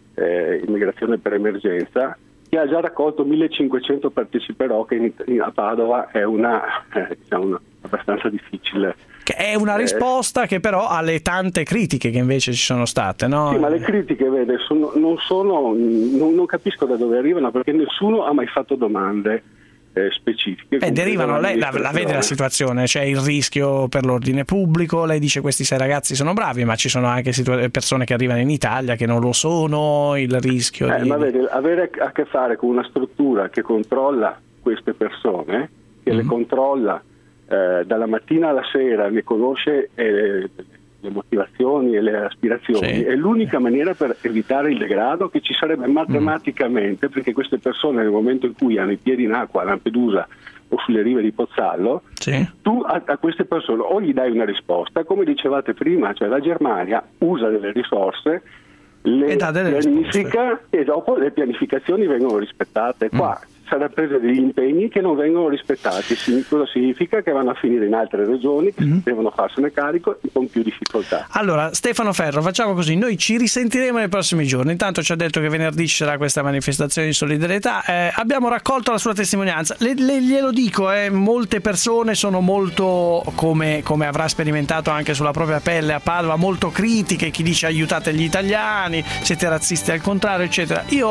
eh, immigrazione per emergenza, che ha già raccolto millecinquecento parteciperò, che in, in, a Padova è una, eh, diciamo una abbastanza difficile. Che è una risposta eh, che però ha le tante critiche che invece ci sono state, no? Sì, ma le critiche, vede, sono, non sono, non, non capisco da dove arrivano, perché nessuno ha mai fatto domande eh, specifiche. Eh, derivano, lei la, la vede la situazione, c'è il rischio per l'ordine pubblico, lei dice questi sei ragazzi sono bravi, ma ci sono anche situa- persone che arrivano in Italia che non lo sono, il rischio... Eh, di... Ma vede, avere a che fare con una struttura che controlla queste persone, che mm-hmm. le controlla Eh, dalla mattina alla sera, ne conosce eh, le motivazioni e le aspirazioni, sì. è l'unica maniera per evitare il degrado che ci sarebbe matematicamente, mm. perché queste persone nel momento in cui hanno i piedi in acqua a Lampedusa o sulle rive di Pozzallo, sì. tu a, a queste persone o gli dai una risposta, come dicevate prima, cioè la Germania usa delle risorse, le pianifica e dopo le pianificazioni vengono rispettate. Qua mm. saranno prese degli impegni che non vengono rispettati. Cosa significa? Che vanno a finire in altre regioni che mm. devono farsene carico con più difficoltà. Allora, Stefano Ferro, facciamo così, noi ci risentiremo nei prossimi giorni. Intanto ci ha detto che venerdì ci sarà questa manifestazione di solidarietà, eh, abbiamo raccolto la sua testimonianza, le, le, glielo dico, eh, molte persone sono molto, come, come avrà sperimentato anche sulla propria pelle a Padova, molto critiche, chi dice aiutate gli italiani, siete razzisti al contrario, eccetera. Io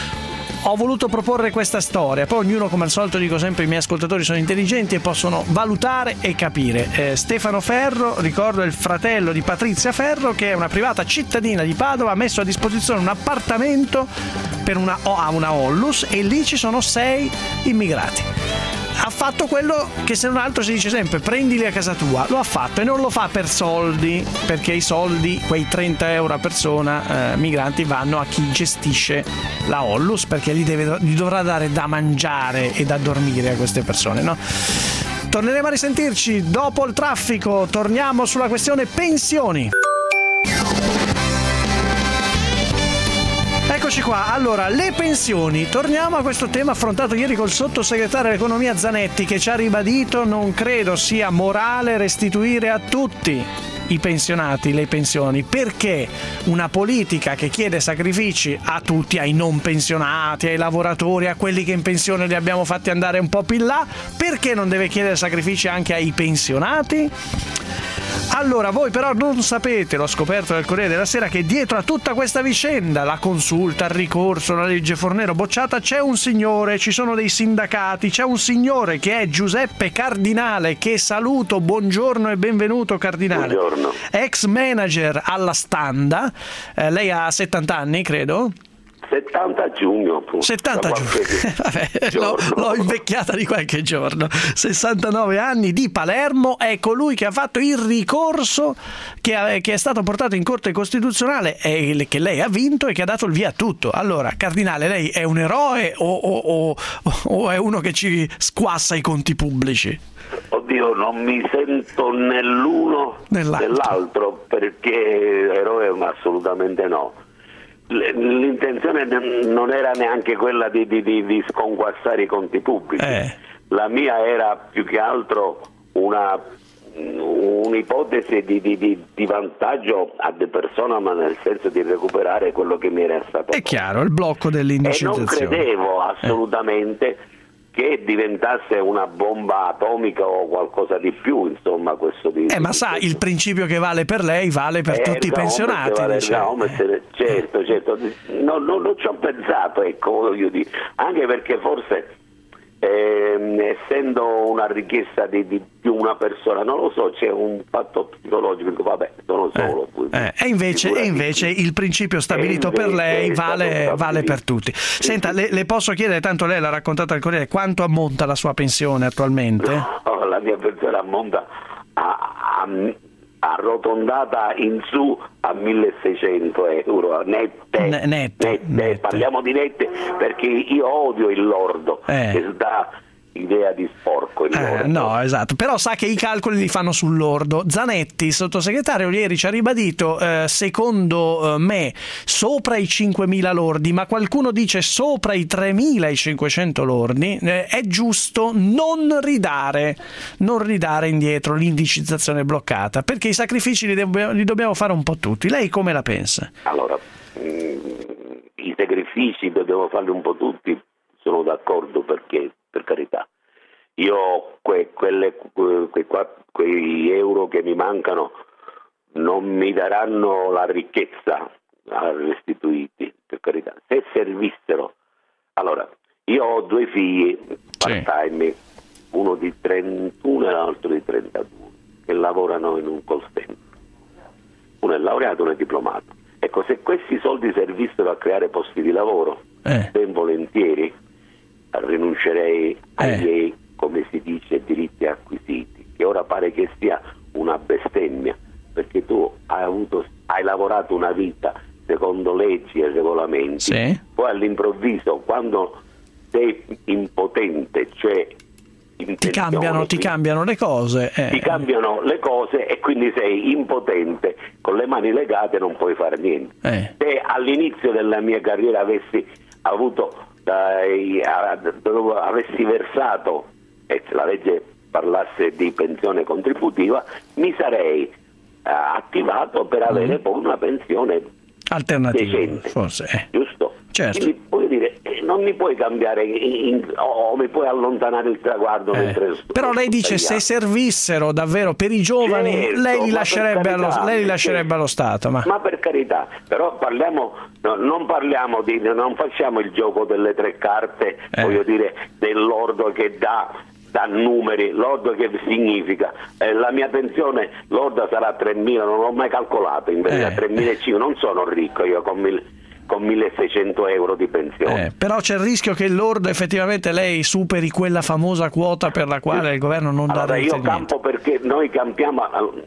ho voluto proporre questa storia, poi ognuno, come al solito dico sempre, i miei ascoltatori sono intelligenti e possono valutare e capire. eh, Stefano Ferro, ricordo, è il fratello di Patrizia Ferro, che è una privata cittadina di Padova, ha messo a disposizione un appartamento per una, a una Ollus, e lì ci sono sei immigrati. Ha fatto quello che se non altro si dice sempre, prendili a casa tua. Lo ha fatto e non lo fa per soldi, perché i soldi, quei trenta euro a persona eh, migranti, vanno a chi gestisce la Ollus, perché gli, deve, gli dovrà dare da mangiare e da dormire a queste persone, no? Torneremo a risentirci dopo il traffico, torniamo sulla questione pensioni. Eccoci qua, allora, le pensioni, torniamo a questo tema affrontato ieri col sottosegretario all'economia Zanetti, che ci ha ribadito non credo sia morale restituire a tutti i pensionati le pensioni, perché una politica che chiede sacrifici a tutti, ai non pensionati, ai lavoratori, a quelli che in pensione li abbiamo fatti andare un po' più in là, perché non deve chiedere sacrifici anche ai pensionati? Allora, voi però non sapete, l'ho scoperto nel Corriere della Sera, che dietro a tutta questa vicenda, la consulta, il ricorso, la legge Fornero bocciata, c'è un signore, ci sono dei sindacati, c'è un signore che è Giuseppe Cardinale, che saluto, buongiorno e benvenuto Cardinale. Buongiorno. Ex manager alla Standa, eh, lei ha settanta anni, credo? settanta giugno appunto, settanta giugno Vabbè, l'ho, l'ho invecchiata di qualche giorno. Sessantanove anni, di Palermo, è colui che ha fatto il ricorso che, ha, che è stato portato in Corte Costituzionale e che lei ha vinto e che ha dato il via a tutto. Allora, Cardinale, lei è un eroe o, o, o, o è uno che ci squassa i conti pubblici? Oddio, non mi sento né l'uno Nell'altro. nell'altro, perché eroe ma assolutamente no. L'intenzione non era neanche quella di, di, di, di sconquassare i conti pubblici, eh. La mia era più che altro una un'ipotesi di, di, di, di vantaggio ad persona, ma nel senso di recuperare quello che mi era stato. È chiaro, il blocco dell'indicizzazione. E non credevo assolutamente eh. che diventasse una bomba atomica o qualcosa di più, insomma, questo di, eh, ma di sa, questo. Il principio che vale per lei vale per eh, tutti i pensionati. Vale dice. eh. Certo, certo, no, no, non ci ho pensato, ecco, voglio dire, anche perché forse eh, essendo una richiesta di, di più una persona, non lo so, c'è un fatto psicologico, vabbè, sono solo. Eh, eh, e, invece, e invece il principio stabilito per lei vale, vale per tutti. Senta, le, le posso chiedere, tanto lei l'ha raccontato al Corriere, quanto ammonta la sua pensione attualmente? No, la mia pensione ammonta a, a, arrotondata in su a milleseicento euro nette, N- nette, nette. nette. Parliamo di nette perché io odio il lordo, eh. che dà idea di sporco il eh, no, esatto, però sa che i calcoli li fanno sul lordo. Zanetti, sottosegretario, ieri ci ha ribadito, eh, secondo eh, me sopra i cinquemila lordi, ma qualcuno dice sopra i tremilacinquecento lordi, eh, è giusto non ridare non ridare indietro l'indicizzazione bloccata, perché i sacrifici li, deb- li dobbiamo fare un po' tutti. Lei come la pensa? Allora, mh, i sacrifici dobbiamo farli un po' tutti, sono d'accordo, perché per carità, io que, quelle, que, que, quei euro che mi mancano non mi daranno la ricchezza restituiti, per carità, se servissero. Allora, io ho due figli part-time, sì. Uno di trentuno e l'altro di trentadue, che lavorano in un call center. Uno è laureato, uno è diplomato. Ecco, se questi soldi servissero a creare posti di lavoro, eh. ben volentieri rinuncerei agli, eh. come si dice, diritti acquisiti, che ora pare che sia una bestemmia, perché tu hai avuto, hai lavorato una vita secondo leggi e regolamenti, sì. Poi all'improvviso, quando sei impotente, cioè ti cambiano, ti cambiano le cose, eh. ti cambiano le cose e quindi sei impotente, con le mani legate non puoi fare niente. Eh. Se all'inizio della mia carriera avessi avuto Dai, dove avessi versato, e se la legge parlasse di pensione contributiva, mi sarei uh, attivato per avere mm. poi una pensione alternativa, decente, forse, eh. giusto? Certo. Quindi voglio dire, non mi puoi cambiare in, in, o mi puoi allontanare il traguardo eh. mentre però lei dice se servissero davvero per i giovani, certo, lei li lascerebbe, carità, allo, lei li lascerebbe certo. allo Stato, ma... ma per carità, però parliamo, no, non parliamo di, non facciamo il gioco delle tre carte, eh. voglio dire, dell'ordo che dà da numeri, l'ordo che significa, eh, la mia pensione lorda sarà tremila, non l'ho mai calcolato, in verità eh. tremilacinquecento, non sono ricco io con mille con milleseicento euro di pensione. Eh, però c'è il rischio che il lordo effettivamente lei superi quella famosa quota per la quale il governo non allora, dà io campo perché noi campiamo,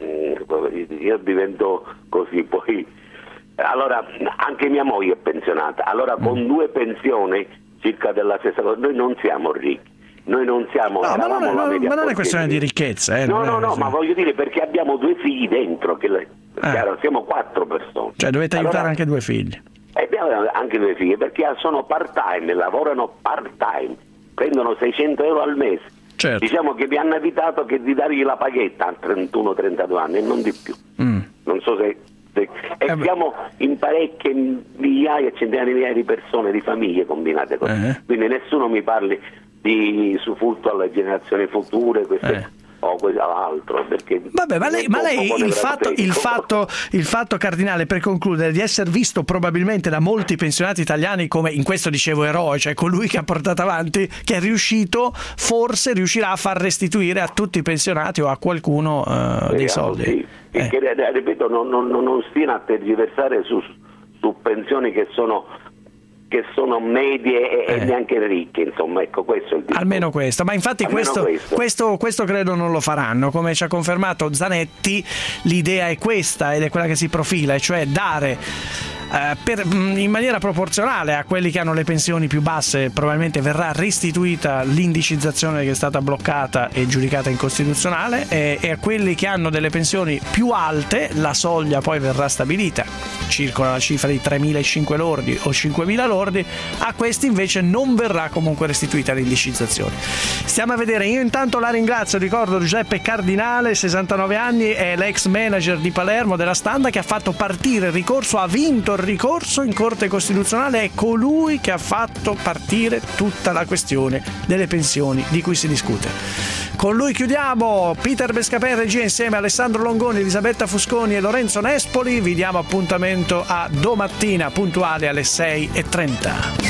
io divento così, poi allora anche mia moglie è pensionata, allora mm. con due pensioni circa della stessa cosa, noi non siamo ricchi. Noi non siamo, no, ma non, è, non, ma non è questione di ricchezza, eh, no, no, no, così. Ma voglio dire perché abbiamo due figli dentro, che le, eh. chiaro, siamo quattro persone. Cioè dovete allora, aiutare anche due figli. E abbiamo anche due figli perché sono part-time, lavorano part-time, prendono seicento euro al mese. Certo. Diciamo che vi hanno evitato che di dargli la paghetta a trentuno trentadue anni e non di più. Mm. Non so se... se e eh siamo in parecchie migliaia, centinaia di migliaia di persone, di famiglie combinate così. Eh. Quindi nessuno mi parli di sussulto alle generazioni future, queste... Eh. o quell'altro, perché vabbè, ma lei, ma lei il, fatto, il, fatto, il fatto cardinale, per concludere, di essere visto probabilmente da molti pensionati italiani come, in questo dicevo, eroe, cioè colui che ha portato avanti, che è riuscito, forse riuscirà a far restituire a tutti i pensionati o a qualcuno uh, dei soldi. Sì. Eh. Che, ripeto, non, non, non stiano a tergiversare su, su pensioni che sono che sono medie e, eh. e neanche ricche, insomma, ecco, questo è il discorso. Almeno questo, ma infatti questo, questo. Questo, questo credo non lo faranno, come ci ha confermato Zanetti. L'idea è questa ed è quella che si profila, e cioè dare eh, per, in maniera proporzionale a quelli che hanno le pensioni più basse. Probabilmente verrà restituita l'indicizzazione che è stata bloccata e giudicata incostituzionale, e, e a quelli che hanno delle pensioni più alte la soglia poi verrà stabilita, circola la cifra di tremilacinquecento lordi o cinquemila lordi, a questi invece non verrà comunque restituita l'indicizzazione. Stiamo a vedere. Io intanto la ringrazio, ricordo Giuseppe Cardinale, sessantanove anni, è l'ex manager di Palermo della Standa, che ha fatto partire il ricorso, ha vinto il ricorso in Corte Costituzionale, è colui che ha fatto partire tutta la questione delle pensioni di cui si discute. Con lui chiudiamo. Peter Bescapè in regia insieme a Alessandro Longoni, Elisabetta Fusconi e Lorenzo Nespoli. Vi diamo appuntamento a domattina puntuale alle sei e trenta.